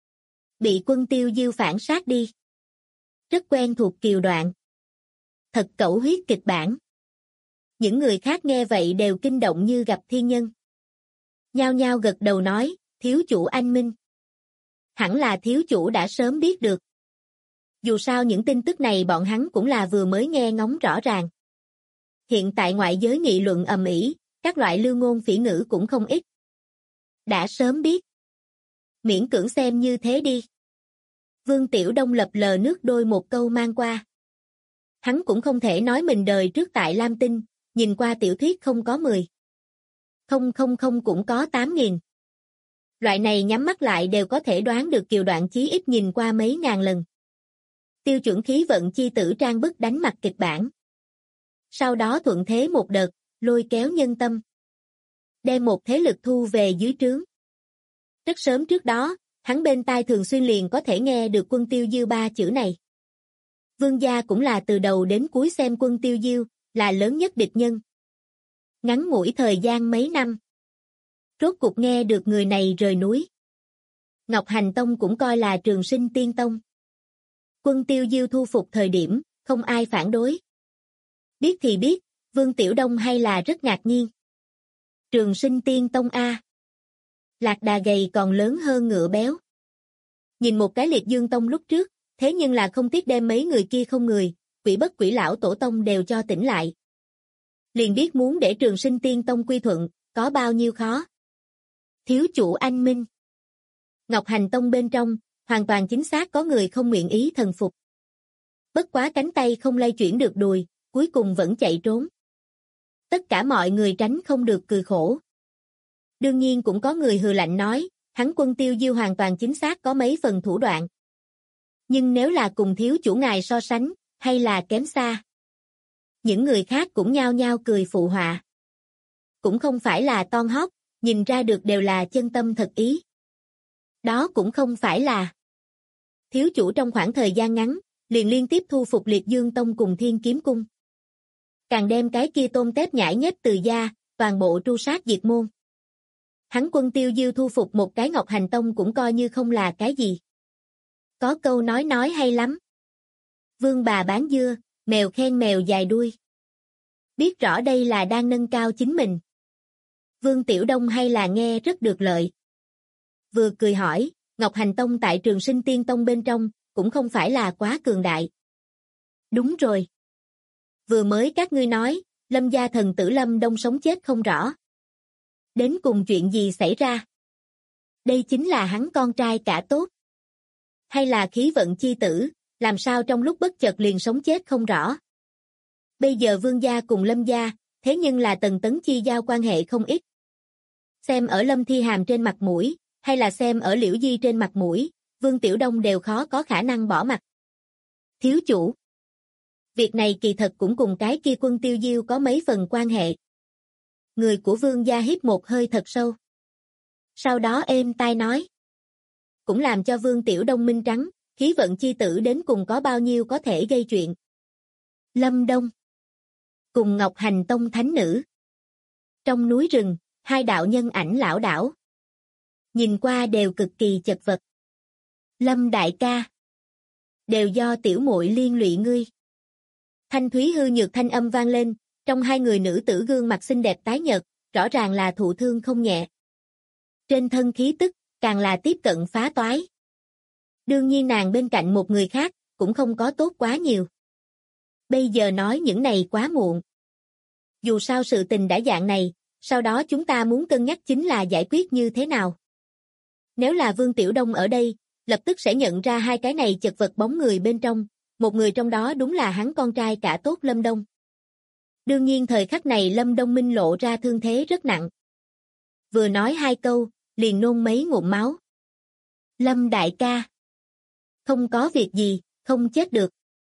Bị quân Tiêu Diêu phản sát đi. Rất quen thuộc kiều đoạn. Thật cẩu huyết kịch bản. Những người khác nghe vậy đều kinh động như gặp thiên nhân. Nhao nhao gật đầu nói, thiếu chủ anh minh. Hẳn là thiếu chủ đã sớm biết được. Dù sao những tin tức này bọn hắn cũng là vừa mới nghe ngóng rõ ràng. Hiện tại ngoại giới nghị luận ầm ĩ, các loại lưu ngôn phỉ ngữ cũng không ít. Đã sớm biết. Miễn cưỡng xem như thế đi. Vương Tiểu Đông lập lờ nước đôi một câu mang qua. Hắn cũng không thể nói mình đời trước tại Lam Tinh, nhìn qua tiểu thuyết không có 10. Không cũng có 8.000. Loại này nhắm mắt lại đều có thể đoán được kiều đoạn chí ít nhìn qua mấy ngàn lần. Tiêu chuẩn khí vận chi tử trang bức đánh mặt kịch bản. Sau đó thuận thế một đợt, lôi kéo nhân tâm. Đem một thế lực thu về dưới trướng. Rất sớm trước đó, hắn bên tai thường xuyên liền có thể nghe được quân Tiêu Diêu 3 chữ này. Vương gia cũng là từ đầu đến cuối xem quân Tiêu Diêu, là lớn nhất địch nhân. Ngắn ngủi thời gian mấy năm. Rốt cuộc nghe được người này rời núi. Ngọc Hành Tông cũng coi là Trường Sinh Tiên Tông. Quân Tiêu Diêu thu phục thời điểm, không ai phản đối. Biết thì biết, Vương Tiểu Đông hay là rất ngạc nhiên. Trường Sinh Tiên Tông A. Lạc đà gầy còn lớn hơn ngựa béo. Nhìn một cái Liệt Dương Tông lúc trước, thế nhưng là không tiếc đem mấy người kia không người, quỷ bất quỷ lão tổ tông đều cho tỉnh lại. Liền biết muốn để Trường Sinh Tiên Tông quy thuận, có bao nhiêu khó. Thiếu chủ anh minh. Ngọc Hành Tông bên trong, hoàn toàn chính xác có người không nguyện ý thần phục. Bất quá cánh tay không lay chuyển được đùi, cuối cùng vẫn chạy trốn. Tất cả mọi người tránh không được cười khổ. Đương nhiên cũng có người hừ lạnh nói, hắn Quân Tiêu Diêu hoàn toàn chính xác có mấy phần thủ đoạn. Nhưng nếu là cùng thiếu chủ ngài so sánh, hay là kém xa. Những người khác cũng nhao nhao cười phụ họa. Cũng không phải là toan hót, nhìn ra được đều là chân tâm thật ý. Đó cũng không phải là. Thiếu chủ trong khoảng thời gian ngắn, liền liên tiếp thu phục Liệt Dương Tông cùng Thiên Kiếm Cung. Càng đem cái kia tôm tép nhãi nhết từ gia, toàn bộ tru sát diệt môn. Hắn Quân Tiêu Diêu thu phục một cái Ngọc Hành Tông cũng coi như không là cái gì. Có câu nói hay lắm. Vương bà bán dưa, mèo khen mèo dài đuôi. Biết rõ đây là đang nâng cao chính mình. Vương Tiểu Đông hay là nghe rất được lợi. Vừa cười hỏi, Ngọc Hành Tông tại Trường Sinh Tiên Tông bên trong, cũng không phải là quá cường đại. Đúng rồi. Vừa mới các ngươi nói, Lâm gia thần tử Lâm Đông sống chết không rõ. Đến cùng chuyện gì xảy ra? Đây chính là hắn con trai cả tốt. Hay là khí vận chi tử, làm sao trong lúc bất chợt liền sống chết không rõ? Bây giờ Vương gia cùng Lâm gia, thế nhưng là tần tấn chi giao quan hệ không ít. Xem ở Lâm Thi Hàm trên mặt mũi, hay là xem ở Liễu Di trên mặt mũi, Vương Tiểu Đông đều khó có khả năng bỏ mặt. Thiếu chủ. Việc này kỳ thật cũng cùng cái kia Quân Tiêu Diêu có mấy phần quan hệ. Người của Vương gia hít một hơi thật sâu. Sau đó êm tai nói. Cũng làm cho Vương Tiểu Đông minh trắng, khí vận chi tử đến cùng có bao nhiêu có thể gây chuyện. Lâm Đông. Cùng Ngọc Hành Tông thánh nữ. Trong núi rừng, hai đạo nhân ảnh lảo đảo. Nhìn qua đều cực kỳ chật vật. Lâm đại ca. Đều do tiểu muội liên lụy ngươi. Thanh thúy hư nhược thanh âm vang lên, trong hai người nữ tử gương mặt xinh đẹp tái nhợt, rõ ràng là thụ thương không nhẹ. Trên thân khí tức, càng là tiếp cận phá toái. Đương nhiên nàng bên cạnh một người khác, cũng không có tốt quá nhiều. Bây giờ nói những này quá muộn. Dù sao sự tình đã dạng này, sau đó chúng ta muốn cân nhắc chính là giải quyết như thế nào. Nếu là Vương Tiểu Đông ở đây, lập tức sẽ nhận ra hai cái này chật vật bóng người bên trong, một người trong đó đúng là hắn con trai cả tốt Lâm Đông. Đương nhiên thời khắc này Lâm Đông Minh lộ ra thương thế rất nặng. Vừa nói hai câu, liền nôn mấy ngụm máu. Lâm đại ca. Không có việc gì, không chết được.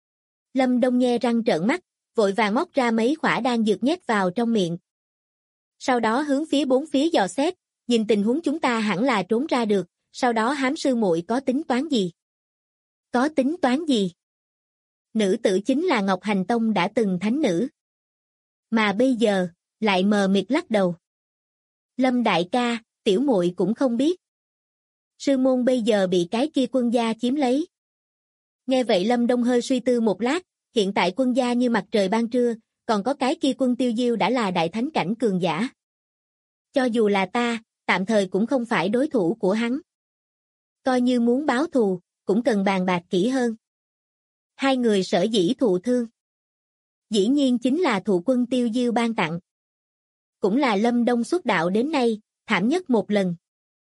Lâm Đông nhe răng trợn mắt, vội vàng móc ra mấy khỏa đan dược nhét vào trong miệng. Sau đó hướng phía bốn phía dò xét, nhìn tình huống chúng ta hẳn là trốn ra được, sau đó hám sư muội có tính toán gì? Có tính toán gì? Nữ tử chính là Ngọc Hành Tông đã từng thánh nữ. Mà bây giờ, lại mờ mịt lắc đầu. Lâm đại ca, tiểu muội cũng không biết. Sư môn bây giờ bị cái kia quân gia chiếm lấy. Nghe vậy Lâm Đông hơi suy tư một lát, hiện tại quân gia như mặt trời ban trưa, còn có cái kia Quân Tiêu Diêu đã là đại thánh cảnh cường giả. Cho dù là ta, tạm thời cũng không phải đối thủ của hắn. Coi như muốn báo thù, cũng cần bàn bạc kỹ hơn. Hai người sở dĩ thụ thương. Dĩ nhiên chính là thụ Quân Tiêu Diêu ban tặng. Cũng là Lâm Đông xuất đạo đến nay, thảm nhất một lần.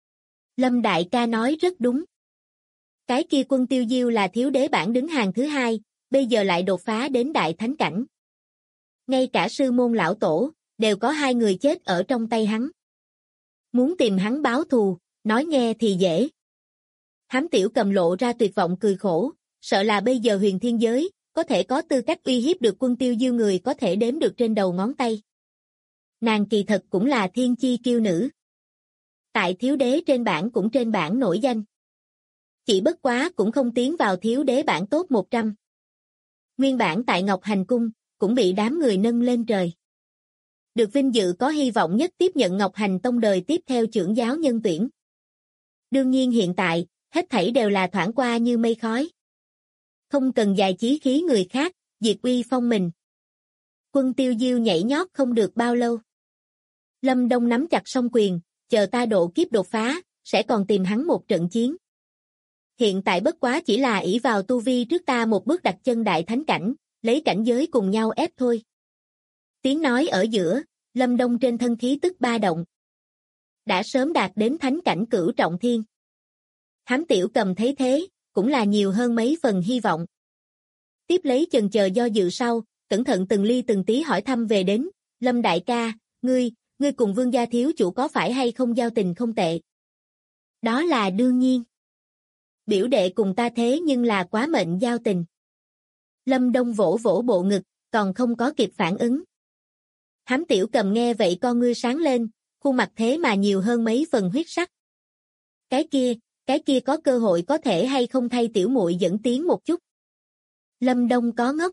Lâm đại ca nói rất đúng. Cái kia Quân Tiêu Diêu là thiếu đế bảng đứng hàng thứ hai, bây giờ lại đột phá đến đại thánh cảnh. Ngay cả sư môn lão tổ, đều có hai người chết ở trong tay hắn. Muốn tìm hắn báo thù, nói nghe thì dễ. Hám Tiểu Cầm lộ ra tuyệt vọng cười khổ, sợ là bây giờ huyền thiên giới, có thể có tư cách uy hiếp được Quân Tiêu Diêu người có thể đếm được trên đầu ngón tay. Nàng kỳ thật cũng là thiên chi kiêu nữ. Tại thiếu đế trên bảng cũng trên bảng nổi danh. Chỉ bất quá cũng không tiến vào thiếu đế bảng top 100. Nguyên bản tại Ngọc Hành Cung, cũng bị đám người nâng lên trời. được vinh dự có hy vọng nhất tiếp nhận Ngọc Hành Tông đời tiếp theo trưởng giáo nhân tuyển. Đương nhiên hiện tại, hết thảy đều là thoảng qua như mây khói. Không cần dài chí khí người khác, diệt uy phong mình. Quân Tiêu Diêu nhảy nhót không được bao lâu. Lâm Đông nắm chặt song quyền, chờ ta độ kiếp đột phá, sẽ còn tìm hắn một trận chiến. Hiện tại bất quá chỉ là ỷ vào tu vi trước ta một bước đặt chân đại thánh cảnh, lấy cảnh giới cùng nhau ép thôi. Tiếng nói ở giữa, Lâm Đông trên thân khí tức ba động. Đã sớm đạt đến thánh cảnh cửu trọng thiên. Hám Tiểu Cầm thấy thế, cũng là nhiều hơn mấy phần hy vọng. Tiếp lấy chần chờ do dự sau, cẩn thận từng ly từng tí hỏi thăm về đến, Lâm đại ca, ngươi cùng Vương gia thiếu chủ có phải hay không giao tình không tệ? Đó là đương nhiên. Biểu đệ cùng ta thế nhưng là quá mệnh giao tình. Lâm Đông vỗ vỗ bộ ngực, còn không có kịp phản ứng. Hám Tiểu Cầm nghe vậy con ngươi sáng lên, khuôn mặt thế mà nhiều hơn mấy phần huyết sắc. Cái kia có cơ hội có thể hay không thay tiểu muội dẫn tiến một chút. Lâm Đông có ngốc.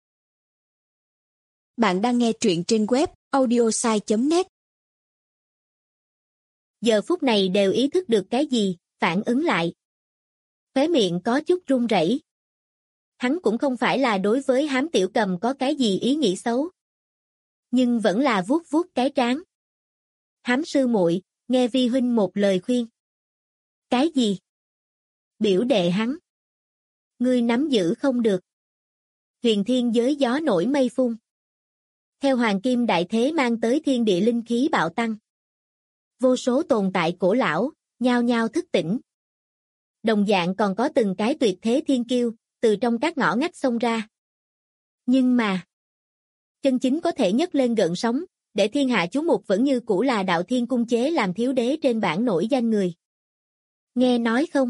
Bạn đang nghe truyện trên web audiosai.net. Giờ phút này đều ý thức được cái gì, phản ứng lại. Khóe miệng có chút run rẩy. Hắn cũng không phải là đối với Hám Tiểu Cầm có cái gì ý nghĩ xấu. Nhưng vẫn là vuốt vuốt cái trán. Hám sư muội, nghe vi huynh một lời khuyên. Cái gì? Biểu đệ hắn. Ngươi nắm giữ không được. Huyền thiên giới gió nổi mây phun. Theo hoàng kim đại thế mang tới thiên địa linh khí bạo tăng. Vô số tồn tại cổ lão, nhao nhao thức tỉnh. Đồng dạng còn có từng cái tuyệt thế thiên kiêu, từ trong các ngõ ngách xông ra. Nhưng mà, chân chính có thể nhấc lên gợn sóng, để thiên hạ chú mục vẫn như cũ là Đạo Thiên Cung chế làm thiếu đế trên bảng nổi danh người. Nghe nói không?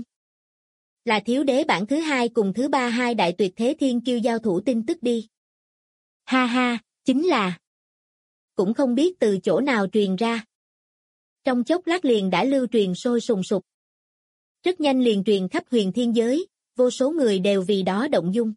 Là thiếu đế bảng thứ 2 cùng thứ 3 hai đại tuyệt thế thiên kiêu giao thủ tin tức đi. Ha ha, chính là. Cũng không biết từ chỗ nào truyền ra. Trong chốc lát liền đã lưu truyền sôi sùng sục. Rất nhanh liền truyền khắp huyền thiên giới, vô số người đều vì đó động dung.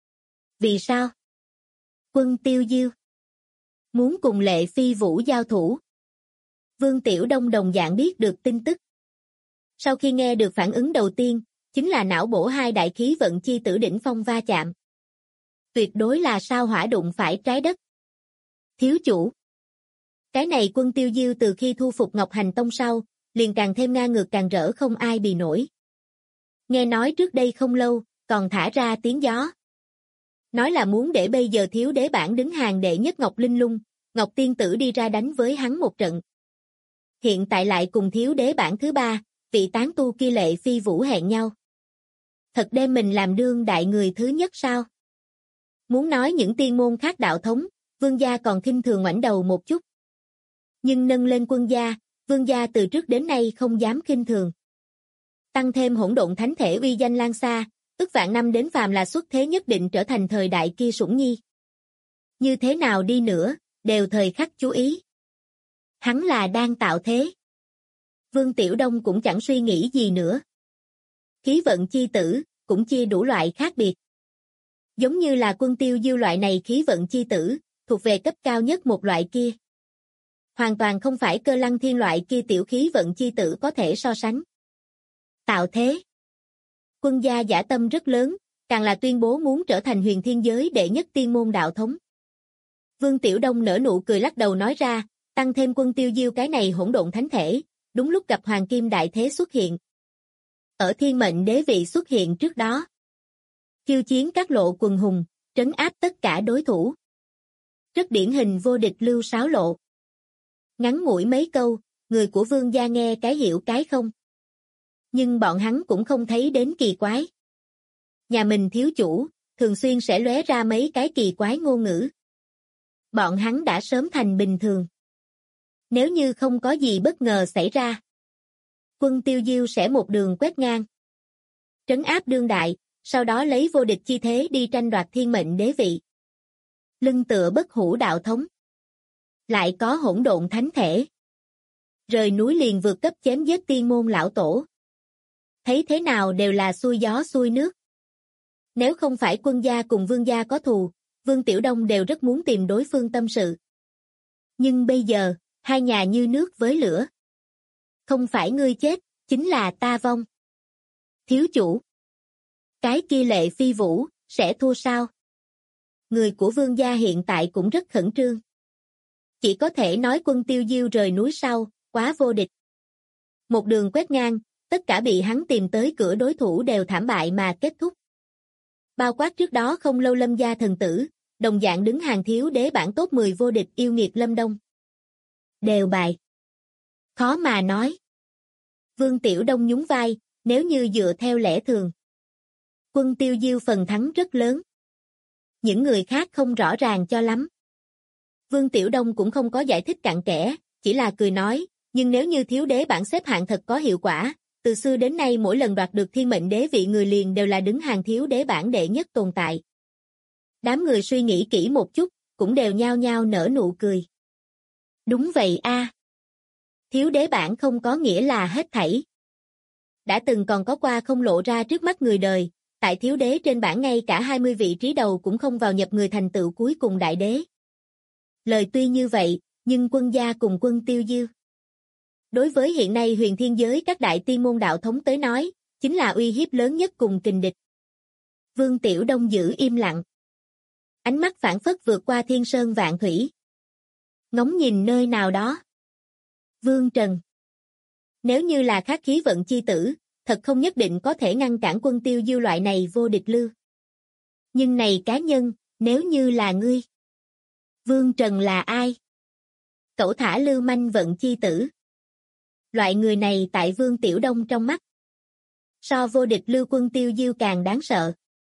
Vì sao? Quân Tiêu Diêu muốn cùng Lệ Phi Vũ giao thủ. Vương Tiểu Đông đồng dạng biết được tin tức. Sau khi nghe được phản ứng đầu tiên, chính là não bổ hai đại khí vận chi tử đỉnh phong va chạm. Tuyệt đối là sao hỏa đụng phải trái đất. Thiếu chủ. Cái này Quân Tiêu Diêu từ khi thu phục Ngọc Hành Tông sau, liền càng thêm ngang ngược càng rỡ không ai bì nổi. Nghe nói trước đây không lâu, còn thả ra tiếng gió. Nói là muốn để bây giờ thiếu đế bảng đứng hàng đệ nhất Ngọc Linh Lung, Ngọc Tiên Tử đi ra đánh với hắn một trận. Hiện tại lại cùng thiếu đế bảng thứ 3, vị tán tu kia Lệ Phi Vũ hẹn nhau. Thật đem mình làm đương đại người thứ nhất sao? Muốn nói những tiên môn khác đạo thống, vương gia còn khinh thường ngoảnh đầu một chút. Nhưng nâng lên quân gia, vương gia từ trước đến nay không dám khinh thường. Tăng thêm hỗn độn thánh thể uy danh lan xa, ức vạn năm đến phàm là xuất thế nhất định trở thành thời đại kia sủng nhi. Như thế nào đi nữa, đều thời khắc chú ý. Hắn là đang tạo thế. Vương Tiểu Đông cũng chẳng suy nghĩ gì nữa. Khí vận chi tử, cũng chia đủ loại khác biệt. Giống như là Quân Tiêu Diêu loại này khí vận chi tử, thuộc về cấp cao nhất một loại kia. Hoàn toàn không phải Cơ Lăng Thiên loại kia tiểu khí vận chi tử có thể so sánh. Tạo thế. Quân gia dã tâm rất lớn, càng là tuyên bố muốn trở thành huyền thiên giới đệ nhất tiên môn đạo thống. Vương Tiểu Đông nở nụ cười lắc đầu nói ra, tăng thêm Quân Tiêu Diêu cái này hỗn độn thánh thể, đúng lúc gặp hoàng kim đại thế xuất hiện. Ở thiên mệnh đế vị xuất hiện trước đó. Khiêu chiến các lộ quần hùng, trấn áp tất cả đối thủ. Rất điển hình vô địch lưu sáo lộ. Ngắn ngủi mấy câu, người của vương gia nghe cái hiểu cái không. Nhưng bọn hắn cũng không thấy đến kỳ quái. Nhà mình thiếu chủ, thường xuyên sẽ lóe ra mấy cái kỳ quái ngôn ngữ. Bọn hắn đã sớm thành bình thường. Nếu như không có gì bất ngờ xảy ra, Quân Tiêu Diêu sẽ một đường quét ngang. Trấn áp đương đại, sau đó lấy vô địch chi thế đi tranh đoạt thiên mệnh đế vị. Lưng tựa bất hủ đạo thống. Lại có hỗn độn thánh thể. Rời núi liền vượt cấp chém giết tiên môn lão tổ. Thấy thế nào đều là xuôi gió xuôi nước. Nếu không phải quân gia cùng vương gia có thù, Vương Tiểu Đông đều rất muốn tìm đối phương tâm sự. Nhưng bây giờ, hai nhà như nước với lửa. Không phải ngươi chết, chính là ta vong. Thiếu chủ. Cái kia Lệ Phi Vũ, sẽ thua sao? Người của vương gia hiện tại cũng rất khẩn trương. Chỉ có thể nói quân Tiêu Diêu rời núi sau, quá vô địch. Một đường quét ngang, tất cả bị hắn tìm tới cửa đối thủ đều thảm bại mà kết thúc. Bao quát trước đó không lâu Lâm gia thần tử, đồng dạng đứng hàng thiếu đế bảng top 10 vô địch yêu nghiệt Lâm Đông. Đều bại. Khó mà nói. Vương Tiểu Đông nhún vai, nếu như dựa theo lẽ thường. Quân Tiêu Diêu phần thắng rất lớn. Những người khác không rõ ràng cho lắm. Vương Tiểu Đông cũng không có giải thích cặn kẽ, chỉ là cười nói, nhưng nếu như thiếu đế bảng xếp hạng thật có hiệu quả, từ xưa đến nay mỗi lần đoạt được thiên mệnh đế vị người liền đều là đứng hàng thiếu đế bảng đệ nhất tồn tại. Đám người suy nghĩ kỹ một chút, cũng đều nhao nhao nở nụ cười. Đúng vậy a. Thiếu đế bảng không có nghĩa là hết thảy. Đã từng còn có qua không lộ ra trước mắt người đời, tại thiếu đế trên bảng ngay cả 20 vị trí đầu cũng không vào nhập người thành tựu cuối cùng đại đế. Lời tuy như vậy, nhưng quân gia cùng quân Tiêu Diêu. Đối với hiện nay huyền thiên giới các đại tiên môn đạo thống tới nói, chính là uy hiếp lớn nhất cùng kình địch. Vương Tiểu Đông giữ im lặng. Ánh mắt phảng phất vượt qua thiên sơn vạn thủy. Ngóng nhìn nơi nào đó. Vương Trần. Nếu như là khác khí vận chi tử, thật không nhất định có thể ngăn cản quân Tiêu Diêu loại này vô địch lưu. Nhưng này cá nhân, nếu như là ngươi. Vương Trần là ai? Cẩu thả lưu manh vận chi tử. Loại người này tại Vương Tiểu Đông trong mắt. So vô địch lưu quân Tiêu Diêu càng đáng sợ.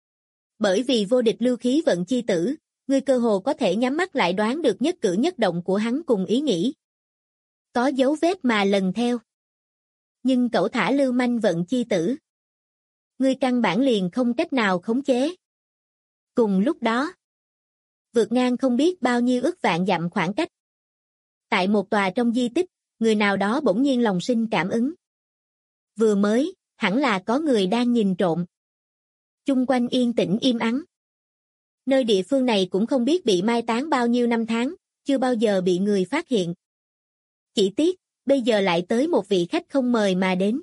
Bởi vì vô địch lưu khí vận chi tử, ngươi cơ hồ có thể nhắm mắt lại đoán được nhất cử nhất động của hắn cùng ý nghĩ. Có dấu vết mà lần theo. Nhưng cẩu thả lưu manh vận chi tử. Ngươi căn bản liền không cách nào khống chế. Cùng lúc đó, vượt ngang không biết bao nhiêu ức vạn dặm khoảng cách. Tại một tòa trong di tích, người nào đó bỗng nhiên lòng sinh cảm ứng. Vừa mới, hẳn là có người đang nhìn trộm. Chung quanh yên tĩnh im ắng. Nơi địa phương này cũng không biết bị mai táng bao nhiêu năm tháng, chưa bao giờ bị người phát hiện. Chỉ tiếc, bây giờ lại tới một vị khách không mời mà đến.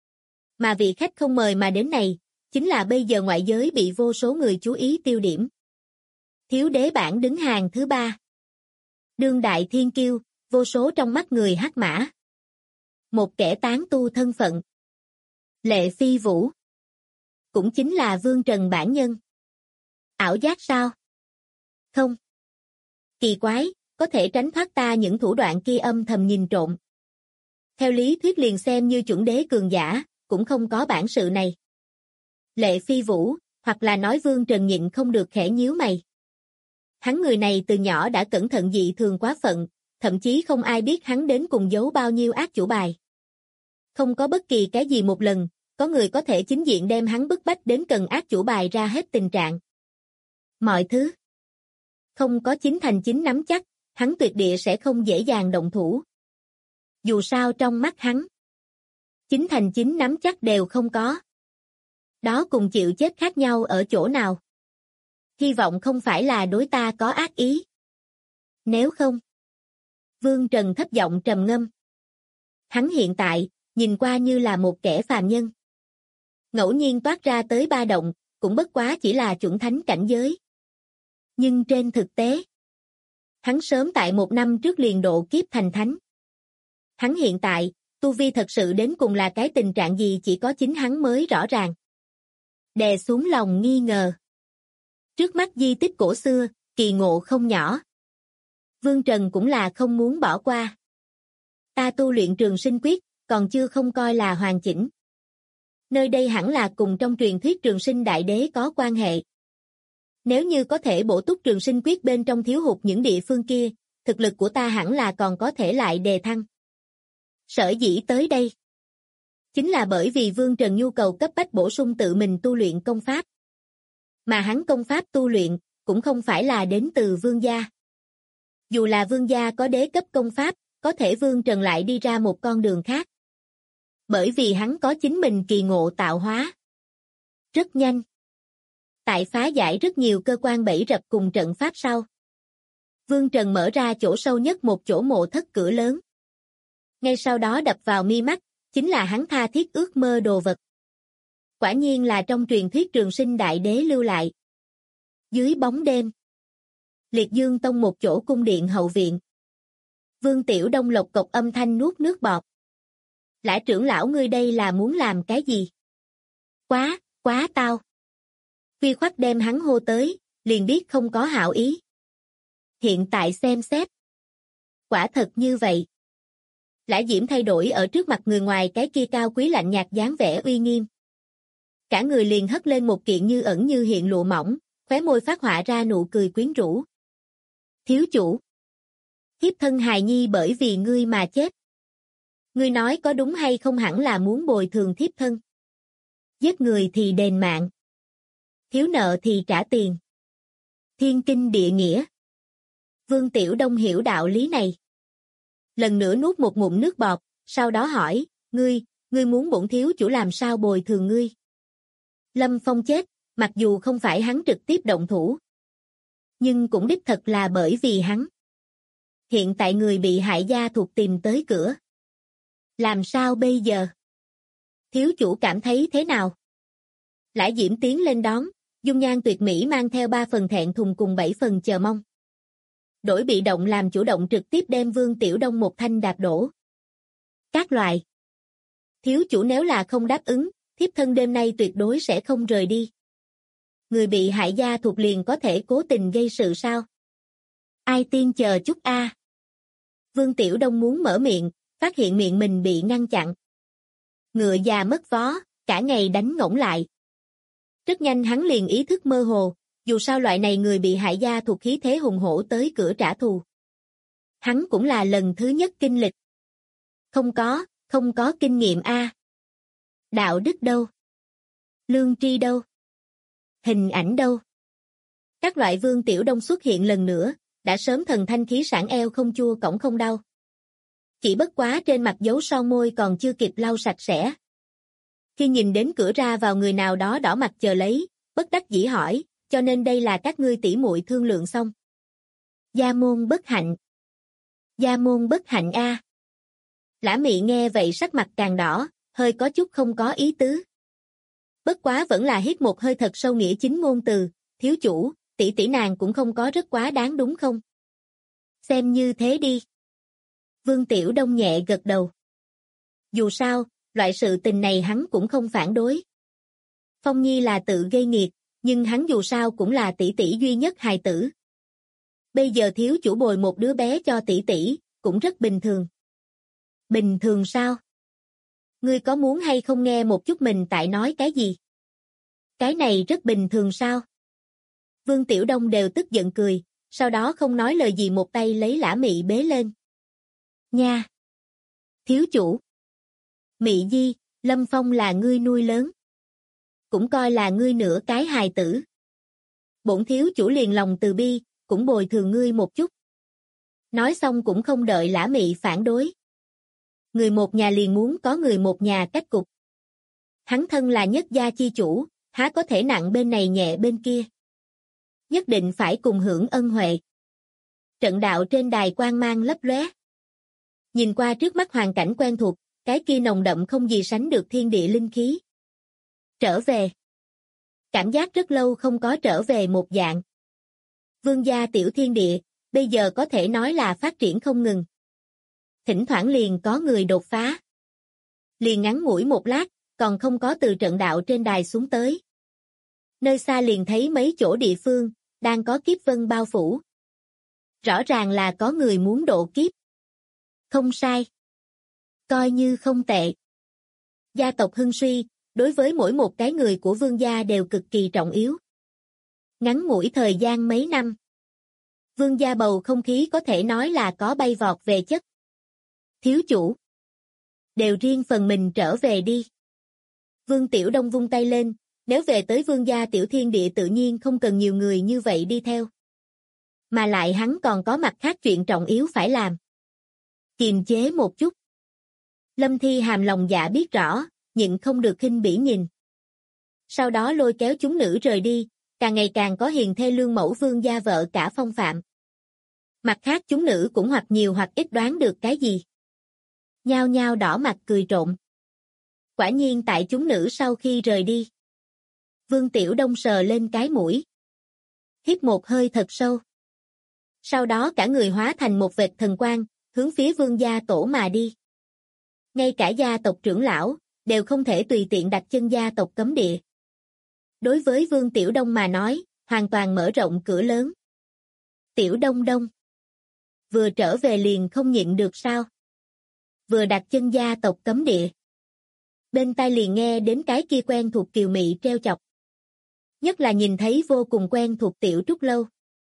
Mà vị khách không mời mà đến này, chính là bây giờ ngoại giới bị vô số người chú ý tiêu điểm. Thiếu đế bảng đứng hàng thứ 3. Đương đại thiên kiêu, vô số trong mắt người hắc mã. Một kẻ tán tu thân phận. Lệ Phi Vũ. Cũng chính là Vương Trần bản nhân. Ảo giác sao? Không. Kỳ quái, có thể tránh thoát ta những thủ đoạn kia âm thầm nhìn trộm. Theo lý thuyết liền xem như chuẩn đế cường giả, cũng không có bản sự này. Lệ Phi Vũ, hoặc là nói Vương Trần nhịn không được khẽ nhíu mày. Hắn người này từ nhỏ đã cẩn thận dị thường quá phận, thậm chí không ai biết hắn đến cùng giấu bao nhiêu ác chủ bài. Không có bất kỳ cái gì một lần, có người có thể chính diện đem hắn bức bách đến cần ác chủ bài ra hết tình trạng. Mọi thứ. Không có chín thành chín nắm chắc, hắn tuyệt địa sẽ không dễ dàng động thủ. Dù sao trong mắt hắn, 9 thành 9 nắm chắc đều không có. Đó cùng chịu chết khác nhau ở chỗ nào? Hy vọng không phải là đối ta có ác ý. Nếu không, Vương Trần thấp giọng trầm ngâm. Hắn hiện tại, nhìn qua như là một kẻ phàm nhân. Ngẫu nhiên toát ra tới ba động, cũng bất quá chỉ là chuẩn thánh cảnh giới. Nhưng trên thực tế, hắn sớm tại 1 năm trước liền độ kiếp thành thánh. Hắn hiện tại, tu vi thật sự đến cùng là cái tình trạng gì chỉ có chính hắn mới rõ ràng. Đè xuống lòng nghi ngờ. Trước mắt di tích cổ xưa, kỳ ngộ không nhỏ. Vương Trần cũng là không muốn bỏ qua. Ta tu luyện trường sinh quyết, còn chưa không coi là hoàn chỉnh. Nơi đây hẳn là cùng trong truyền thuyết trường sinh đại đế có quan hệ. Nếu như có thể bổ túc trường sinh quyết bên trong thiếu hụt những địa phương kia, thực lực của ta hẳn là còn có thể lại đề thăng. Sở dĩ tới đây, chính là bởi vì Vương Trần nhu cầu cấp bách bổ sung tự mình tu luyện công pháp. Mà hắn công pháp tu luyện, cũng không phải là đến từ Vương gia. Dù là Vương gia có đế cấp công pháp, có thể Vương Trần lại đi ra một con đường khác. Bởi vì hắn có chính mình kỳ ngộ tạo hóa. Rất nhanh. Tại phá giải rất nhiều cơ quan bẫy rập cùng trận pháp sau, Vương Trần mở ra chỗ sâu nhất một chỗ mộ thất cửa lớn. Ngay sau đó đập vào mi mắt, chính là hắn tha thiết ước mơ đồ vật. Quả nhiên là trong truyền thuyết Trường Sinh Đại Đế lưu lại. Dưới bóng đêm, Liệt Dương Tông một chỗ cung điện hậu viện. Vương Tiểu Đông lộc cộc âm thanh nuốt nước bọt. Lã trưởng lão ngươi đây là muốn làm cái gì? Quá tao. Khuya khoắt đem hắn hô tới, liền biết không có hảo ý. Hiện tại xem xét. Quả thật như vậy. Lã Diễm thay đổi ở trước mặt người ngoài cái kia cao quý lạnh nhạt dáng vẻ uy nghiêm. Cả người liền hất lên một kiện như ẩn như hiện lụa mỏng, khóe môi phát họa ra nụ cười quyến rũ. Thiếu chủ. Thiếp thân hài nhi bởi vì ngươi mà chết. Ngươi nói có đúng hay không hẳn là muốn bồi thường thiếp thân. Giết người thì đền mạng. Thiếu nợ thì trả tiền. Thiên kinh địa nghĩa. Vương Tiểu Đông hiểu đạo lý này. Lần nữa nuốt một ngụm nước bọt, sau đó hỏi, ngươi muốn bổn thiếu chủ làm sao bồi thường ngươi? Lâm Phong chết, mặc dù không phải hắn trực tiếp động thủ. Nhưng cũng đích thật là bởi vì hắn. Hiện tại người bị hại gia thuộc tìm tới cửa. Làm sao bây giờ? Thiếu chủ cảm thấy thế nào? Lã Diễm tiến lên đón, dung nhan tuyệt mỹ mang theo 3 phần thẹn thùng cùng 7 phần chờ mong. Đổi bị động làm chủ động trực tiếp đem Vương Tiểu Đông một thanh đạp đổ. Các loại. Thiếu chủ nếu là không đáp ứng, thiếp thân đêm nay tuyệt đối sẽ không rời đi. Người bị hại gia thuộc liền có thể cố tình gây sự sao? Ai tiên chờ chút a. Vương Tiểu Đông muốn mở miệng, phát hiện miệng mình bị ngăn chặn. Ngựa già mất vó, cả ngày đánh ngỗng lại. Rất nhanh hắn liền ý thức mơ hồ, dù sao loại này người bị hại gia thuộc khí thế hùng hổ tới cửa trả thù. Hắn cũng là lần thứ nhất kinh lịch. Không có kinh nghiệm a. Đạo đức đâu? Lương tri đâu? Hình ảnh đâu? Các loại Vương Tiểu Đông xuất hiện lần nữa, đã sớm thần thanh khí sản eo không chua cổng không đau. Chỉ bất quá trên mặt dấu son môi còn chưa kịp lau sạch sẽ. Khi nhìn đến cửa ra vào người nào đó đỏ mặt chờ lấy, bất đắc dĩ hỏi, cho nên đây là các ngươi tỉ muội thương lượng xong. Gia môn bất hạnh. Gia môn bất hạnh a. Lã Mị nghe vậy sắc mặt càng đỏ, hơi có chút không có ý tứ. Bất quá vẫn là hít một hơi thật sâu nghĩa chính ngôn từ, thiếu chủ, tỷ tỷ nàng cũng không có rất quá đáng đúng không? Xem như thế đi. Vương Tiểu Đông nhẹ gật đầu. Dù sao, loại sự tình này hắn cũng không phản đối. Phong Nhi là tự gây nghiệt, nhưng hắn dù sao cũng là tỷ tỷ duy nhất hài tử. Bây giờ thiếu chủ bồi một đứa bé cho tỷ tỷ, cũng rất bình thường. Bình thường sao? Ngươi có muốn hay không nghe một chút mình tại nói cái gì? Cái này rất bình thường sao? Vương Tiểu Đông đều tức giận cười, sau đó không nói lời gì một tay lấy Lã Mị bế lên. Nha! Thiếu chủ! Mị Di, Lâm Phong là ngươi nuôi lớn. Cũng coi là ngươi nửa cái hài tử. Bổn thiếu chủ liền lòng từ bi, cũng bồi thường ngươi một chút. Nói xong cũng không đợi Lã Mị phản đối. Người một nhà liền muốn có người một nhà cách cục. Hắn thân là nhất gia chi chủ, há có thể nặng bên này nhẹ bên kia. Nhất định phải cùng hưởng ân huệ. Trận đạo trên đài quang mang lấp lóe. Nhìn qua trước mắt hoàn cảnh quen thuộc, cái kia nồng đậm không gì sánh được thiên địa linh khí. Trở về. Cảm giác rất lâu không có trở về một dạng. Vương gia tiểu thiên địa, bây giờ có thể nói là phát triển không ngừng. Thỉnh thoảng liền có người đột phá. Liền ngắn ngủi một lát, còn không có từ trận đạo trên đài xuống tới. Nơi xa liền thấy mấy chỗ địa phương, đang có kiếp vân bao phủ. Rõ ràng là có người muốn độ kiếp. Không sai. Coi như không tệ. Gia tộc hưng suy, đối với mỗi một cái người của vương gia đều cực kỳ trọng yếu. Ngắn ngủi thời gian mấy năm. Vương gia bầu không khí có thể nói là có bay vọt về chất. Thiếu chủ. Đều riêng phần mình trở về đi. Vương Tiểu Đông vung tay lên, nếu về tới vương gia tiểu thiên địa tự nhiên không cần nhiều người như vậy đi theo. Mà lại hắn còn có mặt khác chuyện trọng yếu phải làm. Kiềm chế một chút. Lâm Thi hàm lòng dạ biết rõ, nhịn không được khinh bỉ nhìn. Sau đó lôi kéo chúng nữ rời đi, càng ngày càng có hiền thê lương mẫu vương gia vợ cả phong phạm. Mặt khác chúng nữ cũng hoặc nhiều hoặc ít đoán được cái gì. Nhao nhao đỏ mặt cười trộm. Quả nhiên tại chúng nữ sau khi rời đi. Vương Tiểu Đông sờ lên cái mũi. Hít một hơi thật sâu. Sau đó cả người hóa thành một vệt thần quang, hướng phía Vương gia tổ mà đi. Ngay cả gia tộc trưởng lão, đều không thể tùy tiện đặt chân gia tộc cấm địa. Đối với Vương Tiểu Đông mà nói, hoàn toàn mở rộng cửa lớn. Tiểu Đông Đông. Vừa trở về liền không nhịn được sao? Vừa đặt chân gia tộc cấm địa. Bên tai liền nghe đến cái kia quen thuộc kiều mị treo chọc. Nhất là nhìn thấy vô cùng quen thuộc Tiểu Trúc Lâu.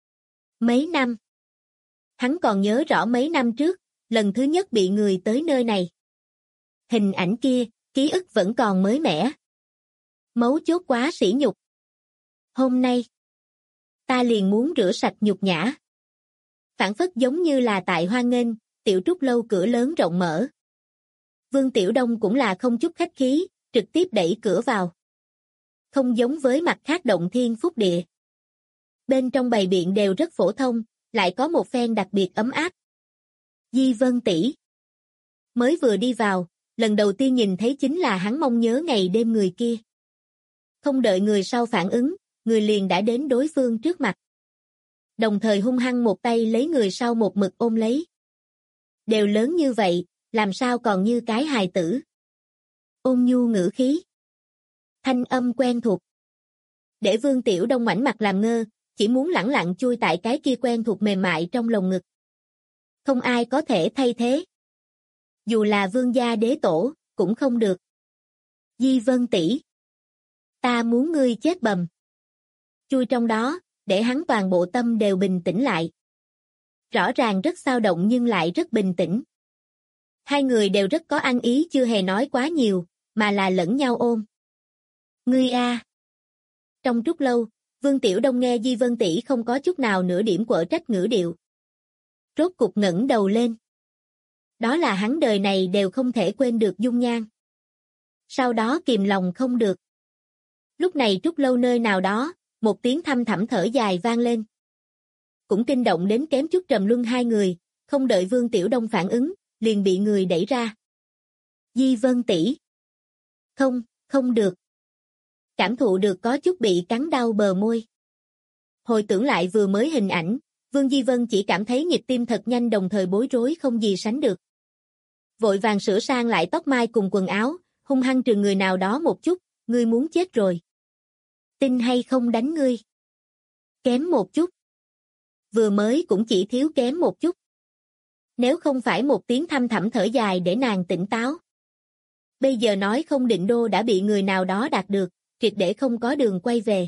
Mấy năm. Hắn còn nhớ rõ mấy năm trước, lần thứ nhất bị người tới nơi này. Hình ảnh kia, ký ức vẫn còn mới mẻ. Mấu chốt quá sỉ nhục. Hôm nay, ta liền muốn rửa sạch nhục nhã. Phản phất giống như là tại hoan nghênh, Tiểu Trúc Lâu cửa lớn rộng mở. Vương Tiểu Đông cũng là không chút khách khí, trực tiếp đẩy cửa vào. Không giống với mặt khác động thiên phúc địa. Bên trong bày biện đều rất phổ thông, lại có một phen đặc biệt ấm áp. Di Vân tỷ. Mới vừa đi vào, lần đầu tiên nhìn thấy chính là hắn mong nhớ ngày đêm người kia. Không đợi người sau phản ứng, người liền đã đến đối phương trước mặt. Đồng thời hung hăng một tay lấy người sau một mực ôm lấy. Đều lớn như vậy, làm sao còn như cái hài tử. Ôn nhu ngữ khí. Thanh âm quen thuộc. Để Vương Tiểu Đông ngoảnh mặt làm ngơ, chỉ muốn lẳng lặng chui tại cái kia quen thuộc mềm mại trong lồng ngực. Không ai có thể thay thế. Dù là Vương gia đế tổ, cũng không được. Di Vân tỷ, ta muốn ngươi chết bầm. Chui trong đó, để hắn toàn bộ tâm đều bình tĩnh lại. Rõ ràng rất xao động nhưng lại rất bình tĩnh. Hai người đều rất có ăn ý chưa hề nói quá nhiều, mà là lẫn nhau ôm. Ngươi a. Trong Trúc Lâu, Vương Tiểu Đông nghe Di Vân tỷ không có chút nào nửa điểm quở trách ngữ điệu. Rốt cục ngẩng đầu lên. Đó là hắn đời này đều không thể quên được dung nhan. Sau đó kìm lòng không được. Lúc này Trúc Lâu nơi nào đó, một tiếng thăm thẳm thở dài vang lên. Cũng kinh động đến kém chút trầm luân hai người, không đợi Vương Tiểu Đông phản ứng, liền bị người đẩy ra. Di Vân tỷ. Không, không được. Cảm thụ được có chút bị cắn đau bờ môi. Hồi tưởng lại vừa mới hình ảnh, Vương Di Vân chỉ cảm thấy nhịp tim thật nhanh đồng thời bối rối không gì sánh được. Vội vàng sửa sang lại tóc mai cùng quần áo, hung hăng trừng người nào đó một chút, ngươi muốn chết rồi. Tin hay không đánh ngươi? Kém một chút. Vừa mới cũng chỉ thiếu kém một chút. Nếu không phải một tiếng thăm thẳm thở dài để nàng tỉnh táo. Bây giờ nói không định đô đã bị người nào đó đạt được, triệt để không có đường quay về.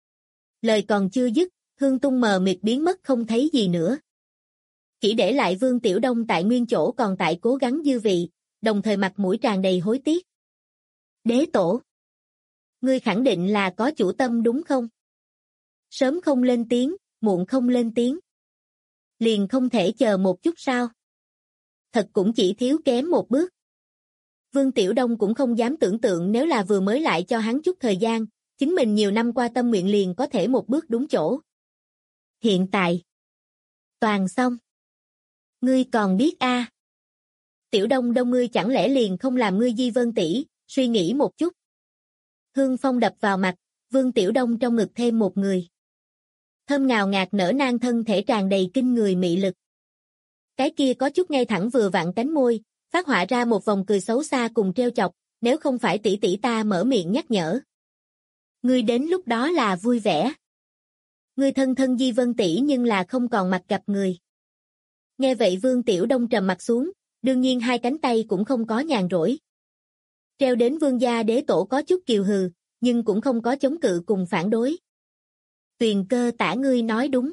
Lời còn chưa dứt, Hương Tung mờ mịt biến mất không thấy gì nữa. Chỉ để lại Vương Tiểu Đông tại nguyên chỗ còn tại cố gắng dư vị, đồng thời mặt mũi tràn đầy hối tiếc. Đế tổ. Ngươi khẳng định là có chủ tâm đúng không? Sớm không lên tiếng, muộn không lên tiếng. Liền không thể chờ một chút sao? Thật cũng chỉ thiếu kém một bước. Vương Tiểu Đông cũng không dám tưởng tượng nếu là vừa mới lại cho hắn chút thời gian, chính mình nhiều năm qua tâm nguyện liền có thể một bước đúng chỗ. Hiện tại. Toàn xong. Ngươi còn biết a? Tiểu Đông Đông ngươi chẳng lẽ liền không làm ngươi Di Vân tỷ, suy nghĩ một chút. Hương phong đập vào mặt, Vương Tiểu Đông trong ngực thêm một người. Thơm ngào ngạt nở nang thân thể tràn đầy kinh người mị lực. Cái kia có chút ngay thẳng vừa vặn cánh môi, phát họa ra một vòng cười xấu xa cùng trêu chọc, nếu không phải tỷ tỷ ta mở miệng nhắc nhở. Ngươi đến lúc đó là vui vẻ. Ngươi thân thân Di Vân tỷ nhưng là không còn mặt gặp người. Nghe vậy Vương Tiểu Đông trầm mặt xuống, đương nhiên hai cánh tay cũng không có nhàn rỗi. Treo đến Vương gia đế tổ có chút kiều hừ, nhưng cũng không có chống cự cùng phản đối. Tuyền Cơ tả ngươi nói đúng.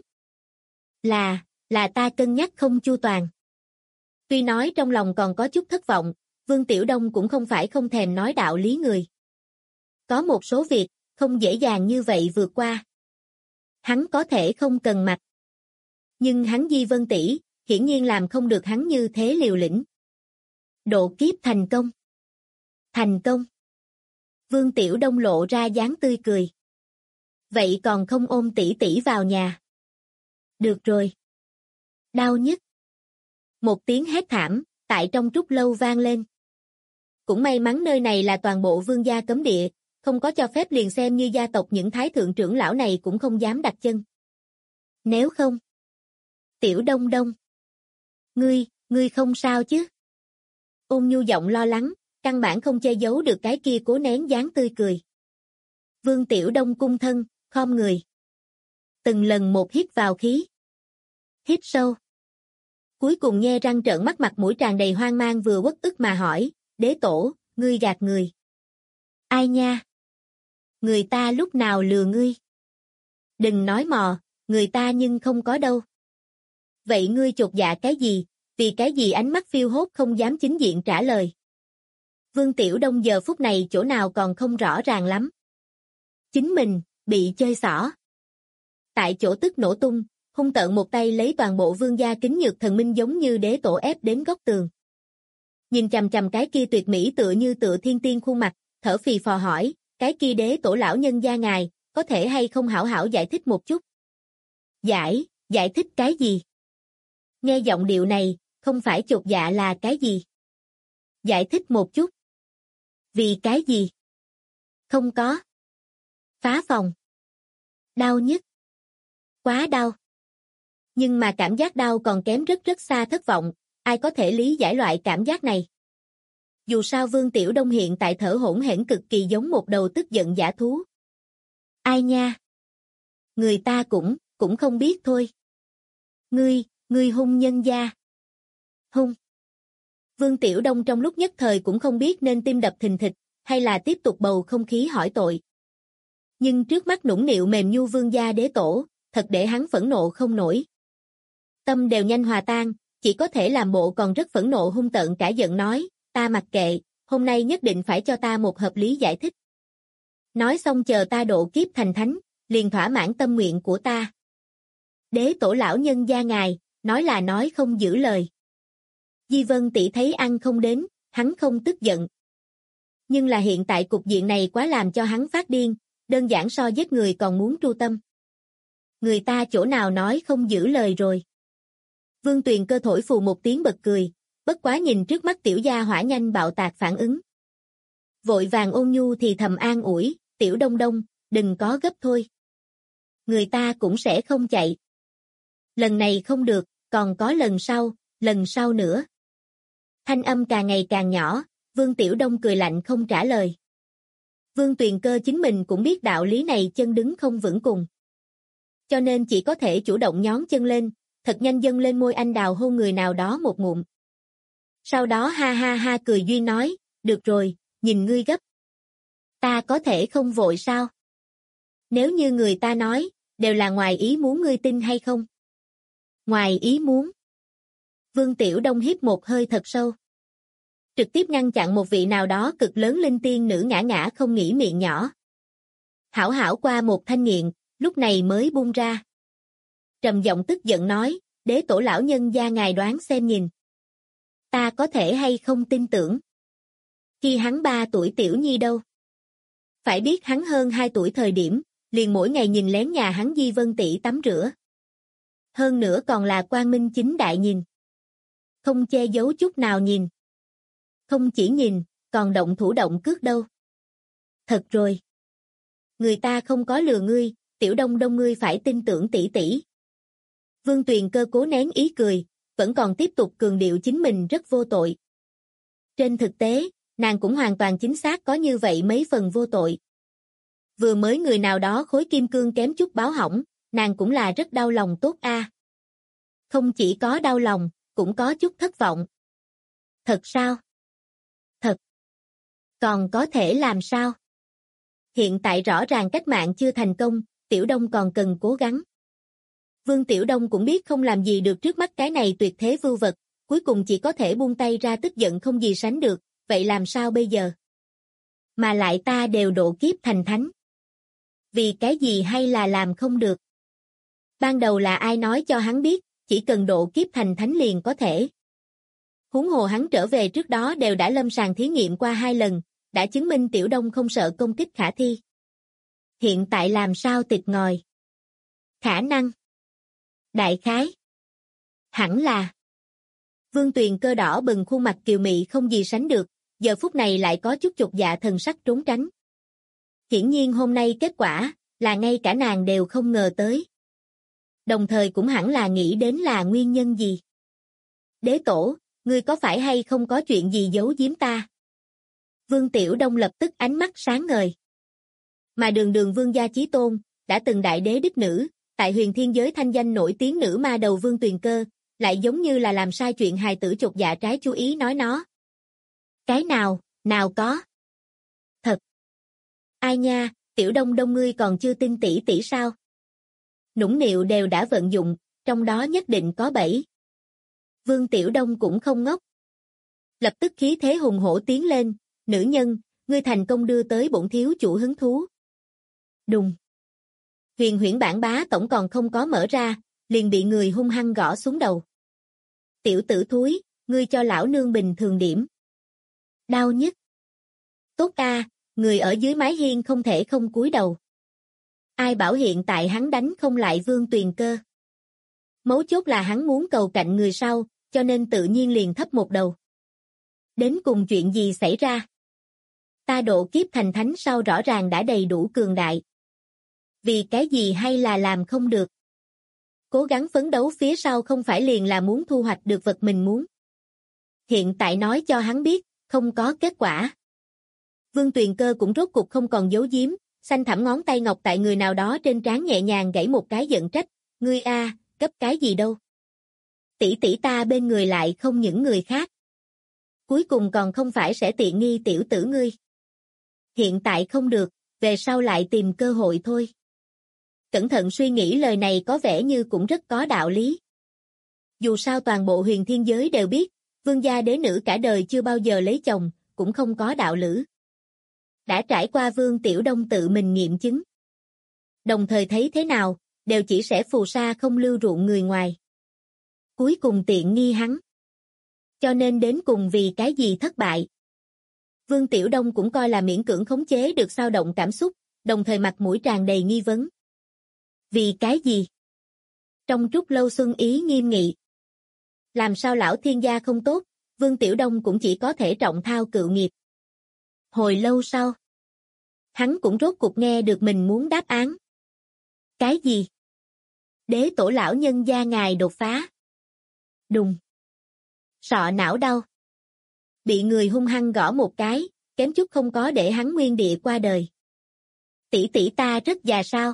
Là ta cân nhắc không chu toàn. Tuy nói trong lòng còn có chút thất vọng, Vương Tiểu Đông cũng không phải không thèm nói đạo lý người. Có một số việc, không dễ dàng như vậy vượt qua. Hắn có thể không cần mặt. Nhưng hắn Di Vân tỷ, hiển nhiên làm không được hắn như thế liều lĩnh. Độ kiếp thành công. Thành công. Vương Tiểu Đông lộ ra dáng tươi cười. Vậy còn không ôm tỷ tỷ vào nhà. Được rồi. Đau nhức. Một tiếng hét thảm, tại trong trúc lâu vang lên. Cũng may mắn nơi này là toàn bộ vương gia cấm địa, không có cho phép liền xem như gia tộc những thái thượng trưởng lão này cũng không dám đặt chân. Nếu không. Tiểu Đông Đông. Ngươi không sao chứ? Ôn Nhu giọng lo lắng, căn bản không che giấu được cái kia cố nén dáng tươi cười. Vương Tiểu Đông cung thân, khom người. Từng lần một hít vào khí. Hít sâu. Cuối cùng nhe răng trợn mắt, mặt mũi tràn đầy hoang mang vừa uất ức mà hỏi, đế tổ, ngươi gạt người. Ai nha? Người ta lúc nào lừa ngươi? Đừng nói mò, người ta nhưng không có đâu. Vậy ngươi chột dạ cái gì, vì cái gì? Ánh mắt phiêu hốt không dám chính diện trả lời. Vương Tiểu Đông giờ phút này chỗ nào còn không rõ ràng lắm. Chính mình, bị chơi xỏ. Tại chỗ tức nổ tung, hung tợn một tay lấy toàn bộ vương gia kính nhược thần minh giống như đế tổ ép đến góc tường. Nhìn chằm chằm cái kia tuyệt mỹ tựa như tựa thiên tiên khuôn mặt, thở phì phò hỏi, cái kia đế tổ lão nhân gia ngài, có thể hay không hảo hảo giải thích một chút? Giải thích cái gì? Nghe giọng điệu này, không phải chột dạ là cái gì? Giải thích một chút. Vì cái gì? Không có. Phá phòng. Đau nhức. Quá đau. Nhưng mà cảm giác đau còn kém rất rất xa thất vọng, ai có thể lý giải loại cảm giác này? Dù sao Vương Tiểu Đông hiện tại thở hổn hển cực kỳ giống một đầu tức giận dã thú. Ai nha? Người ta cũng không biết thôi. Ngươi hung nhân gia. Hung. Vương Tiểu Đông trong lúc nhất thời cũng không biết nên tim đập thình thịch, hay là tiếp tục bầu không khí hỏi tội. Nhưng trước mắt nũng nịu mềm nhu vương gia đế tổ, thật để hắn phẫn nộ không nổi. Tâm đều nhanh hòa tan, chỉ có thể làm bộ còn rất phẫn nộ hung tợn cả giận nói, ta mặc kệ, hôm nay nhất định phải cho ta một hợp lý giải thích. Nói xong chờ ta độ kiếp thành thánh, liền thỏa mãn tâm nguyện của ta. Đế tổ lão nhân gia ngài, nói là nói không giữ lời. Di Vân tỷ thấy ăn không đến, hắn không tức giận. Nhưng là hiện tại cục diện này quá làm cho hắn phát điên, đơn giản so giết người còn muốn tru tâm. Người ta chỗ nào nói không giữ lời rồi. Vương Tuyền Cơ thổi phù một tiếng bật cười, bất quá nhìn trước mắt tiểu gia hỏa nhanh bạo tạc phản ứng. Vội vàng ôn nhu thì thầm an ủi, Tiểu Đông Đông, đừng có gấp thôi. Người ta cũng sẽ không chạy. Lần này không được, còn có lần sau nữa. Thanh âm càng ngày càng nhỏ, Vương Tiểu Đông cười lạnh không trả lời. Vương Tuyền Cơ chính mình cũng biết đạo lý này chân đứng không vững cùng. Cho nên chỉ có thể chủ động nhón chân lên, thật nhanh dâng lên môi anh đào hôn người nào đó một ngụm. Sau đó ha ha ha cười duyên nói, được rồi, nhìn ngươi gấp. Ta có thể không vội sao? Nếu như người ta nói, đều là ngoài ý muốn ngươi tin hay không? Ngoài ý muốn. Vương Tiểu Đông hít một hơi thật sâu. Trực tiếp ngăn chặn một vị nào đó cực lớn linh tiên nữ ngã không nghĩ miệng nhỏ. Hảo hảo qua một thanh nghiện, lúc này mới buông ra. Trầm giọng tức giận nói, đế tổ lão nhân gia ngài đoán xem nhìn. Ta có thể hay không tin tưởng. Khi hắn 3 tuổi tiểu nhi đâu. Phải biết hắn hơn 2 tuổi thời điểm, liền mỗi ngày nhìn lén nhà hắn Di Vân tỷ tắm rửa. Hơn nữa còn là quang minh chính đại nhìn. Không che giấu chút nào nhìn. Không chỉ nhìn, còn động thủ động cước đâu. Thật rồi. Người ta không có lừa ngươi, Tiểu Đông Đông ngươi phải tin tưởng tỷ tỷ. Vương Tuyền Cơ cố nén ý cười, vẫn còn tiếp tục cường điệu chính mình rất vô tội. Trên thực tế, nàng cũng hoàn toàn chính xác có như vậy mấy phần vô tội. Vừa mới người nào đó khối kim cương kém chút báo hỏng, nàng cũng là rất đau lòng tốt a. Không chỉ có đau lòng, cũng có chút thất vọng. Thật sao? Thật. Còn có thể làm sao? Hiện tại rõ ràng cách mạng chưa thành công, Tiểu Đông còn cần cố gắng. Vương Tiểu Đông cũng biết không làm gì được trước mắt cái này tuyệt thế vưu vật, cuối cùng chỉ có thể buông tay ra tức giận không gì sánh được, vậy làm sao bây giờ? Mà lại ta đều độ kiếp thành thánh. Vì cái gì hay là làm không được? Ban đầu là ai nói cho hắn biết, chỉ cần độ kiếp thành thánh liền có thể. Huống hồ hắn trở về trước đó đều đã lâm sàng thí nghiệm qua 2 lần, đã chứng minh Tiểu Đông không sợ công kích khả thi. Hiện tại làm sao tịt ngòi? Khả năng. Đại khái. Hẳn là. Vương Tuyền Cơ đỏ bừng khuôn mặt kiều mị không gì sánh được, giờ phút này lại có chút chột dạ thần sắc trốn tránh. Hiển nhiên hôm nay kết quả, là ngay cả nàng đều không ngờ tới. Đồng thời cũng hẳn là nghĩ đến là nguyên nhân gì. Đế tổ, ngươi có phải hay không có chuyện gì giấu giếm ta? Vương Tiểu Đông lập tức ánh mắt sáng ngời. Mà đường vương gia chí tôn, đã từng đại đế đích nữ, tại huyền thiên giới thanh danh nổi tiếng nữ ma đầu Vương Tuyền Cơ, lại giống như là làm sai chuyện hài tử chột dạ trái chú ý nói nó. Cái nào có. Thật. Ai nha, Tiểu Đông Đông ngươi còn chưa tin tỷ tỷ sao? Nũng nịu đều đã vận dụng, trong đó nhất định có bẫy. Vương Tiểu Đông cũng không ngốc. Lập tức khí thế hùng hổ tiến lên, nữ nhân, ngươi thành công đưa tới bổn thiếu chủ hứng thú. Đùng. Huyền huyễn bản bá tổng còn không có mở ra, liền bị người hung hăng gõ xuống đầu. Tiểu tử thúi, ngươi cho lão nương bình thường điểm. Đau nhất. Tốt a, người ở dưới mái hiên không thể không cúi đầu. Ai bảo hiện tại hắn đánh không lại Vương Tuyền Cơ. Mấu chốt là hắn muốn cầu cạnh người sau, cho nên tự nhiên liền thấp một đầu. Đến cùng chuyện gì xảy ra? Ta độ kiếp thành thánh sau rõ ràng đã đầy đủ cường đại. Vì cái gì hay là làm không được? Cố gắng phấn đấu phía sau không phải liền là muốn thu hoạch được vật mình muốn. Hiện tại nói cho hắn biết, không có kết quả. Vương Tuyền Cơ cũng rốt cục không còn giấu giếm, xanh thẳm ngón tay ngọc tại người nào đó trên trán nhẹ nhàng gãy một cái giận trách, ngươi a, cấp cái gì đâu? Tỷ tỷ ta bên người lại không những người khác. Cuối cùng còn không phải sẽ tiện nghi tiểu tử ngươi. Hiện tại không được, về sau lại tìm cơ hội thôi. Cẩn thận suy nghĩ lời này có vẻ như cũng rất có đạo lý. Dù sao toàn bộ huyền thiên giới đều biết, vương gia đế nữ cả đời chưa bao giờ lấy chồng, cũng không có đạo lữ. Đã trải qua Vương Tiểu Đông tự mình nghiệm chứng. Đồng thời thấy thế nào, đều chỉ sẽ phù sa không lưu ruộng người ngoài. Cuối cùng tiện nghi hắn. Cho nên đến cùng vì cái gì thất bại. Vương Tiểu Đông cũng coi là miễn cưỡng khống chế được xao động cảm xúc, đồng thời mặt mũi tràn đầy nghi vấn. Vì cái gì? Trong Trúc Lâu Xuân ý nghiêm nghị. Làm sao lão thiên gia không tốt, Vương Tiểu Đông cũng chỉ có thể trọng thao cựu nghiệp. Hồi lâu sau, hắn cũng rốt cục nghe được mình muốn đáp án. Cái gì? Đế tổ lão nhân gia ngài đột phá. Đùng. Sọ não đau. Bị người hung hăng gõ một cái, kém chút không có để hắn nguyên địa qua đời. Tỷ tỷ ta rất già sao?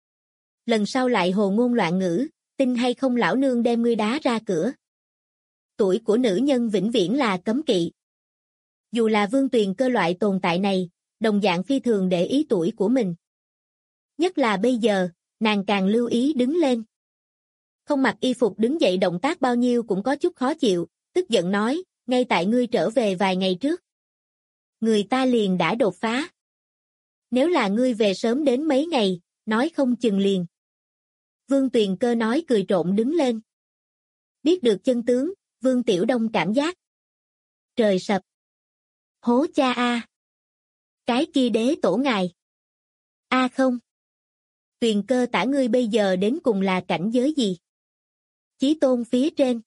Lần sau lại hồ ngôn loạn ngữ, tin hay không lão nương đem ngươi đá ra cửa. Tuổi của nữ nhân vĩnh viễn là cấm kỵ. Dù là Vương Tuyền Cơ loại tồn tại này, đồng dạng phi thường để ý tuổi của mình. Nhất là bây giờ, nàng càng lưu ý đứng lên. Không mặc y phục đứng dậy động tác bao nhiêu cũng có chút khó chịu, tức giận nói, ngay tại ngươi trở về vài ngày trước. Người ta liền đã đột phá. Nếu là ngươi về sớm đến mấy ngày, nói không chừng liền. Vương Tuyền Cơ nói cười trộm đứng lên. Biết được chân tướng, Vương Tiểu Đông cảm giác. Trời sập. Hố cha a. Cái kia đế tổ ngài. A không. Tuyền Cơ tả ngươi bây giờ đến cùng là cảnh giới gì? Chí tôn phía trên.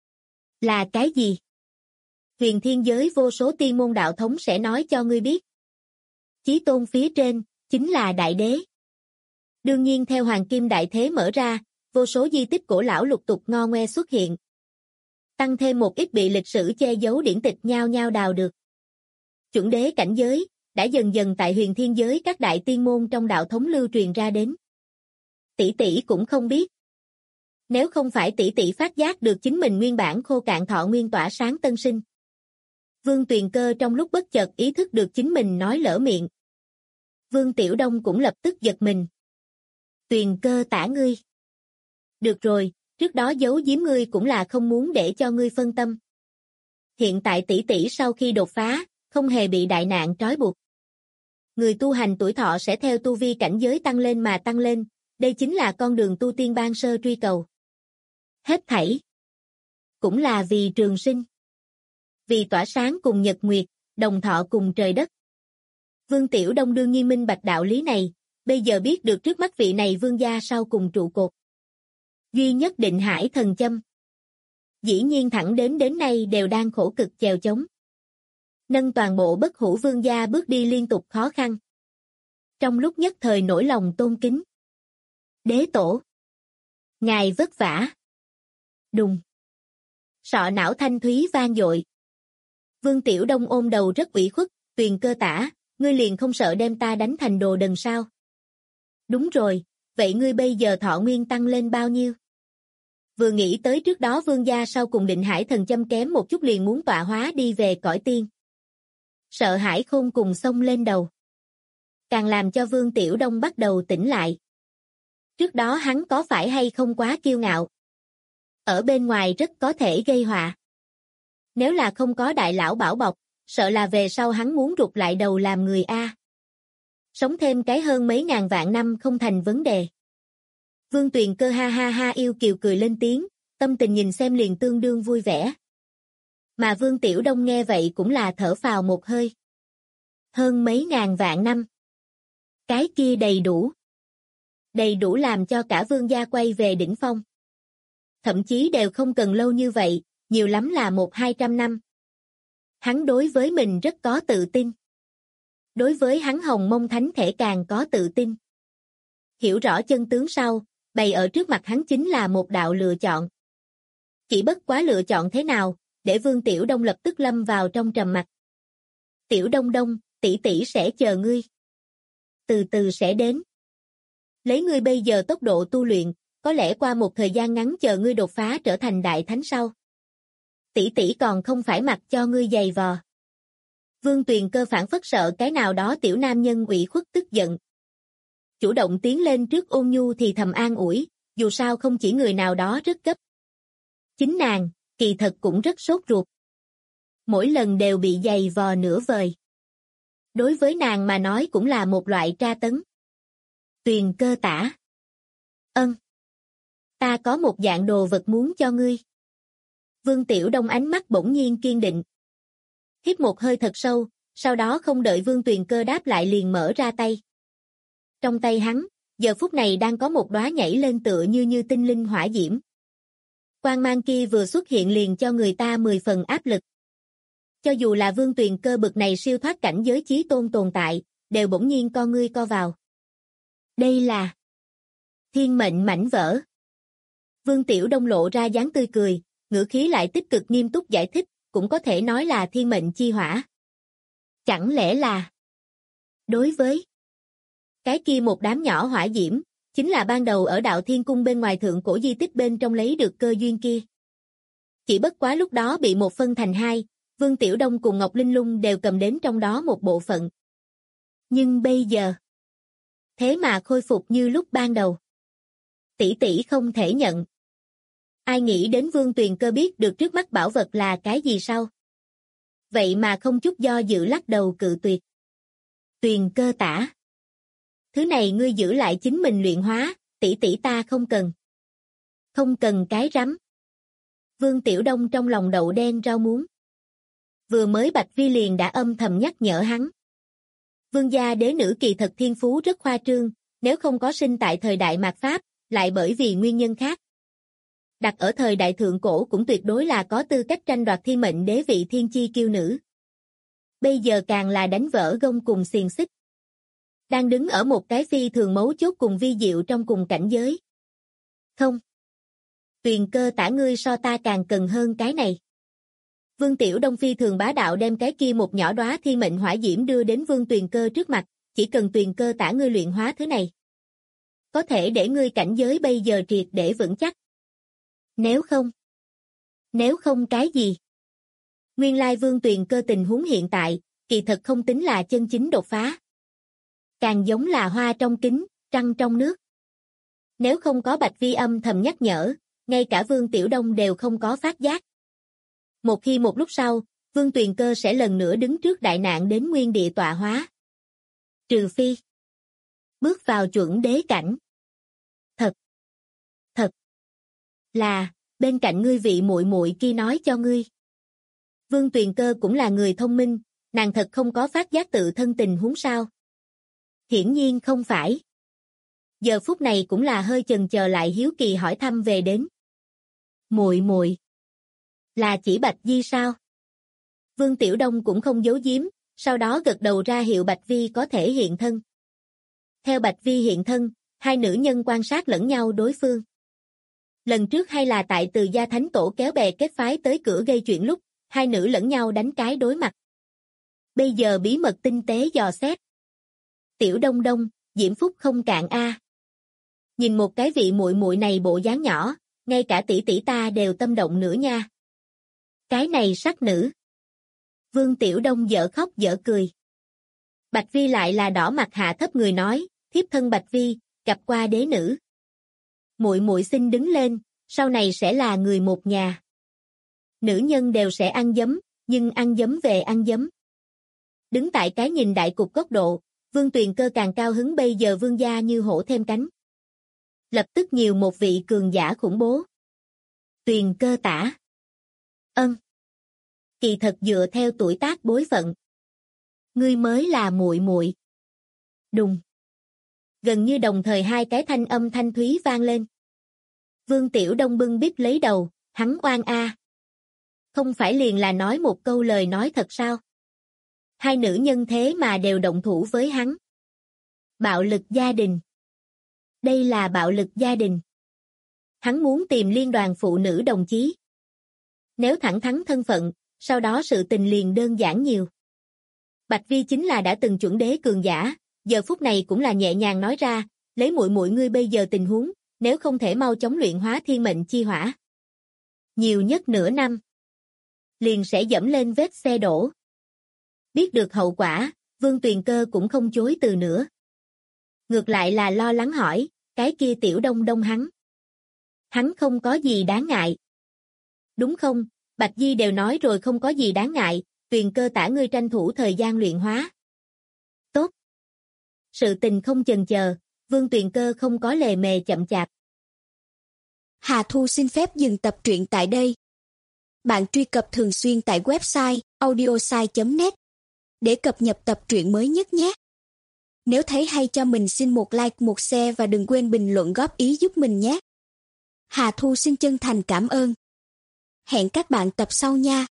Là cái gì? Huyền thiên giới vô số tiên môn đạo thống sẽ nói cho ngươi biết. Chí tôn phía trên, chính là đại đế. Đương nhiên theo Hoàng Kim Đại Thế mở ra, vô số di tích cổ lão lục tục ngo ngoe xuất hiện. Tăng thêm một ít bị lịch sử che giấu điển tịch nhao nhao đào được. Chuẩn đế cảnh giới, đã dần dần tại huyền thiên giới các đại tiên môn trong đạo thống lưu truyền ra đến. Tỷ tỷ cũng không biết. Nếu không phải tỷ tỷ phát giác được chính mình nguyên bản khô cạn thọ nguyên tỏa sáng tân sinh. Vương Tuyền Cơ trong lúc bất chợt ý thức được chính mình nói lỡ miệng. Vương Tiểu Đông cũng lập tức giật mình. Tuyền Cơ tả ngươi. Được rồi, trước đó giấu giếm ngươi cũng là không muốn để cho ngươi phân tâm. Hiện tại tỷ tỷ sau khi đột phá, không hề bị đại nạn trói buộc. Người tu hành tuổi thọ sẽ theo tu vi cảnh giới tăng lên mà tăng lên, đây chính là con đường tu tiên ban sơ truy cầu. Hết thảy. Cũng là vì trường sinh. Vì tỏa sáng cùng nhật nguyệt, đồng thọ cùng trời đất. Vương Tiểu Đông đương nhiên minh bạch đạo lý này, bây giờ biết được trước mắt vị này vương gia sau cùng trụ cột. Duy nhất định hải thần châm. dĩ nhiên thẳng đến nay đều đang khổ cực chèo chống. Nâng toàn bộ Bất Hủ Vương gia bước đi liên tục khó khăn. Trong lúc nhất thời nổi lòng tôn kính. Đế tổ. Ngài vất vả. Đùng. Sọ não thanh thúy vang dội. Vương Tiểu Đông ôm đầu rất ủy khuất, Tuyền Cơ tả, ngươi liền không sợ đem ta đánh thành đồ đần sao? Đúng rồi, vậy ngươi bây giờ thọ nguyên tăng lên bao nhiêu? Vừa nghĩ tới trước đó vương gia sau cùng Định Hải thần châm kém một chút liền muốn tọa hóa đi về cõi tiên. Sợ hãi khôn cùng xông lên đầu. Càng làm cho Vương Tiểu Đông bắt đầu tỉnh lại. Trước đó hắn có phải hay không quá kiêu ngạo? Ở bên ngoài rất có thể gây họa. Nếu là không có đại lão bảo bọc, sợ là về sau hắn muốn rụt lại đầu làm người A. Sống thêm cái hơn mấy ngàn vạn năm không thành vấn đề. Vương Tuyền Cơ ha ha ha yêu kiều cười lên tiếng, tâm tình nhìn xem liền tương đương vui vẻ. Mà Vương Tiểu Đông nghe vậy cũng là thở phào một hơi. Hơn mấy ngàn vạn năm. Cái kia đầy đủ. Đầy đủ làm cho cả vương gia quay về đỉnh phong. Thậm chí đều không cần lâu như vậy, nhiều lắm là 100-200 năm. Hắn đối với mình rất có tự tin. Đối với hắn Hồng Mông Thánh Thể càng có tự tin. Hiểu rõ chân tướng sau, bày ở trước mặt hắn chính là một đạo lựa chọn. Chỉ bất quá lựa chọn thế nào, để Vương Tiểu Đông lập tức lâm vào trong trầm mặc. Tiểu Đông Đông, tỷ tỷ sẽ chờ ngươi. Từ từ sẽ đến. Lấy ngươi bây giờ tốc độ tu luyện, có lẽ qua một thời gian ngắn chờ ngươi đột phá trở thành đại thánh sau. Tỷ tỷ còn không phải mặc cho ngươi giày vò. Vương Tuyền Cơ phản phất sợ cái nào đó tiểu nam nhân ủy khuất tức giận. Chủ động tiến lên trước ôn nhu thì thầm an ủi, dù sao không chỉ người nào đó rất gấp. Chính nàng, kỳ thật cũng rất sốt ruột. Mỗi lần đều bị giày vò nửa vời. Đối với nàng mà nói cũng là một loại tra tấn. Tuyền Cơ tả. Ân. Ta có một dạng đồ vật muốn cho ngươi. Vương Tiểu Đông ánh mắt bỗng nhiên kiên định. Hít một hơi thật sâu, sau đó không đợi Vương Tuyền Cơ đáp lại liền mở ra tay. Trong tay hắn, giờ phút này đang có một đóa nhảy lên tựa như tinh linh hỏa diễm. Quang mang kia vừa xuất hiện liền cho người ta 10 phần áp lực. Cho dù là Vương Tuyền Cơ bực này siêu thoát cảnh giới chí tôn tồn tại, đều bỗng nhiên co ngươi co vào. Đây là thiên mệnh mảnh vỡ. Vương Tiểu Đông lộ ra dáng tươi cười, ngữ khí lại tích cực nghiêm túc giải thích, cũng có thể nói là thiên mệnh chi hỏa. Chẳng lẽ là đối với cái kia một đám nhỏ hỏa diễm, chính là ban đầu ở Đạo Thiên Cung bên ngoài thượng cổ di tích bên trong lấy được cơ duyên kia. Chỉ bất quá lúc đó bị một phân thành hai, Vương Tiểu Đông cùng Ngọc Linh Lung đều cầm đến trong đó một bộ phận. Nhưng bây giờ, thế mà khôi phục như lúc ban đầu. Tỷ tỷ không thể nhận. Ai nghĩ đến Vương Tuyền Cơ biết được trước mắt bảo vật là cái gì sao? Vậy mà không chút do dự lắc đầu cự tuyệt. Tuyền Cơ tả. Thứ này ngươi giữ lại chính mình luyện hóa, tỷ tỷ ta không cần. Không cần cái rắm. Vương Tiểu Đông trong lòng đậu đen rau muống. Vừa mới Bạch Vi liền đã âm thầm nhắc nhở hắn. Vương gia đế nữ kỳ thật thiên phú rất khoa trương, nếu không có sinh tại thời đại mạt Pháp, lại bởi vì nguyên nhân khác. Đặt ở thời đại thượng cổ cũng tuyệt đối là có tư cách tranh đoạt thiên mệnh đế vị thiên chi kiêu nữ. Bây giờ càng là đánh vỡ gông cùng xiềng xích. Đang đứng ở một cái phi thường mấu chốt cùng vi diệu trong cùng cảnh giới. Không. Tuyền Cơ tả ngươi so ta càng cần hơn cái này. Vương Tiểu Đông phi thường bá đạo đem cái kia một nhỏ đóa thiên mệnh hỏa diễm đưa đến Vương Tuyền Cơ trước mặt, chỉ cần Tuyền Cơ tả ngươi luyện hóa thứ này. Có thể để ngươi cảnh giới bây giờ triệt để vững chắc. Nếu không cái gì? Nguyên lai Vương Tuyền Cơ tình huống hiện tại, kỳ thật không tính là chân chính đột phá. Càng giống là hoa trong kính, trăng trong nước. Nếu không có Bạch Vi âm thầm nhắc nhở, ngay cả Vương Tiểu Đông đều không có phát giác. Một lúc sau, Vương Tuyền Cơ sẽ lần nữa đứng trước đại nạn đến nguyên địa tọa hóa. Trừ phi bước vào chuẩn đế cảnh. Thật là bên cạnh ngươi vị muội muội kia nói cho ngươi. Vương Tuyền Cơ cũng là người thông minh, nàng thật không có phát giác tự thân tình huống sao? Hiển nhiên không phải. Giờ phút này cũng là hơi chần chờ lại hiếu kỳ hỏi thăm về đến. Muội muội, Là chỉ Bạch Vi sao? Vương Tiểu Đông cũng không giấu giếm, sau đó gật đầu ra hiệu Bạch Vi có thể hiện thân. Theo Bạch Vi hiện thân, hai nữ nhân quan sát lẫn nhau đối phương. Lần trước hay là tại Từ Gia Thánh Tổ kéo bè kết phái tới cửa gây chuyện lúc, hai nữ lẫn nhau đánh cái đối mặt. Bây giờ bí mật tinh tế dò xét. Tiểu Đông Đông, diễm phúc không cạn a. Nhìn một cái vị muội muội này bộ dáng nhỏ, ngay cả tỷ tỷ ta đều tâm động nữa nha. Cái này sắc nữ. Vương Tiểu Đông dở khóc dở cười. Bạch Vi lại là đỏ mặt hạ thấp người nói, thiếp thân Bạch Vi, gặp qua đế nữ. Muội muội xin đứng lên, sau này sẽ là người một nhà. Nữ nhân đều sẽ ăn giấm, nhưng ăn giấm về ăn giấm. Đứng tại cái nhìn đại cục góc độ, Vương Tuyền Cơ càng cao hứng, bây giờ Vương gia như hổ thêm cánh. Lập tức nhiều một vị cường giả khủng bố. Tuyền Cơ tả. Kỳ thật dựa theo tuổi tác bối phận. Ngươi mới là muội muội. Đùng. Gần như đồng thời hai cái thanh âm thanh thúy vang lên. Vương Tiểu Đông bưng bít lấy đầu, hắn oan a. Không phải liền là nói một câu lời nói thật sao? Hai nữ nhân thế mà đều động thủ với hắn. Bạo lực gia đình. Đây là bạo lực gia đình. Hắn muốn tìm liên đoàn phụ nữ đồng chí. Nếu thẳng thắn thân phận, sau đó sự tình liền đơn giản nhiều. Bạch Vi chính là đã từng chuẩn đế cường giả, giờ phút này cũng là nhẹ nhàng nói ra, lấy muội muội ngươi bây giờ tình huống, nếu không thể mau chóng luyện hóa thiên mệnh chi hỏa. Nhiều nhất nửa năm. Liền sẽ dẫm lên vết xe đổ. Biết được hậu quả, Vương Tuyền Cơ cũng không chối từ nữa. Ngược lại là lo lắng hỏi, cái kia Tiểu Đông Đông hắn. Hắn không có gì đáng ngại. Đúng không, Bạch Di đều nói rồi không có gì đáng ngại, Tuyền Cơ tả ngươi tranh thủ thời gian luyện hóa. Tốt. Sự tình không chần chờ, Vương Tuyền Cơ không có lề mề chậm chạp. Hà Thu xin phép dừng tập truyện tại đây. Bạn truy cập thường xuyên tại website audiosai.net để cập nhật tập truyện mới nhất nhé. Nếu thấy hay cho mình xin một like, một share và đừng quên bình luận góp ý giúp mình nhé. Hà Thu xin chân thành cảm ơn. Hẹn các bạn tập sau nha.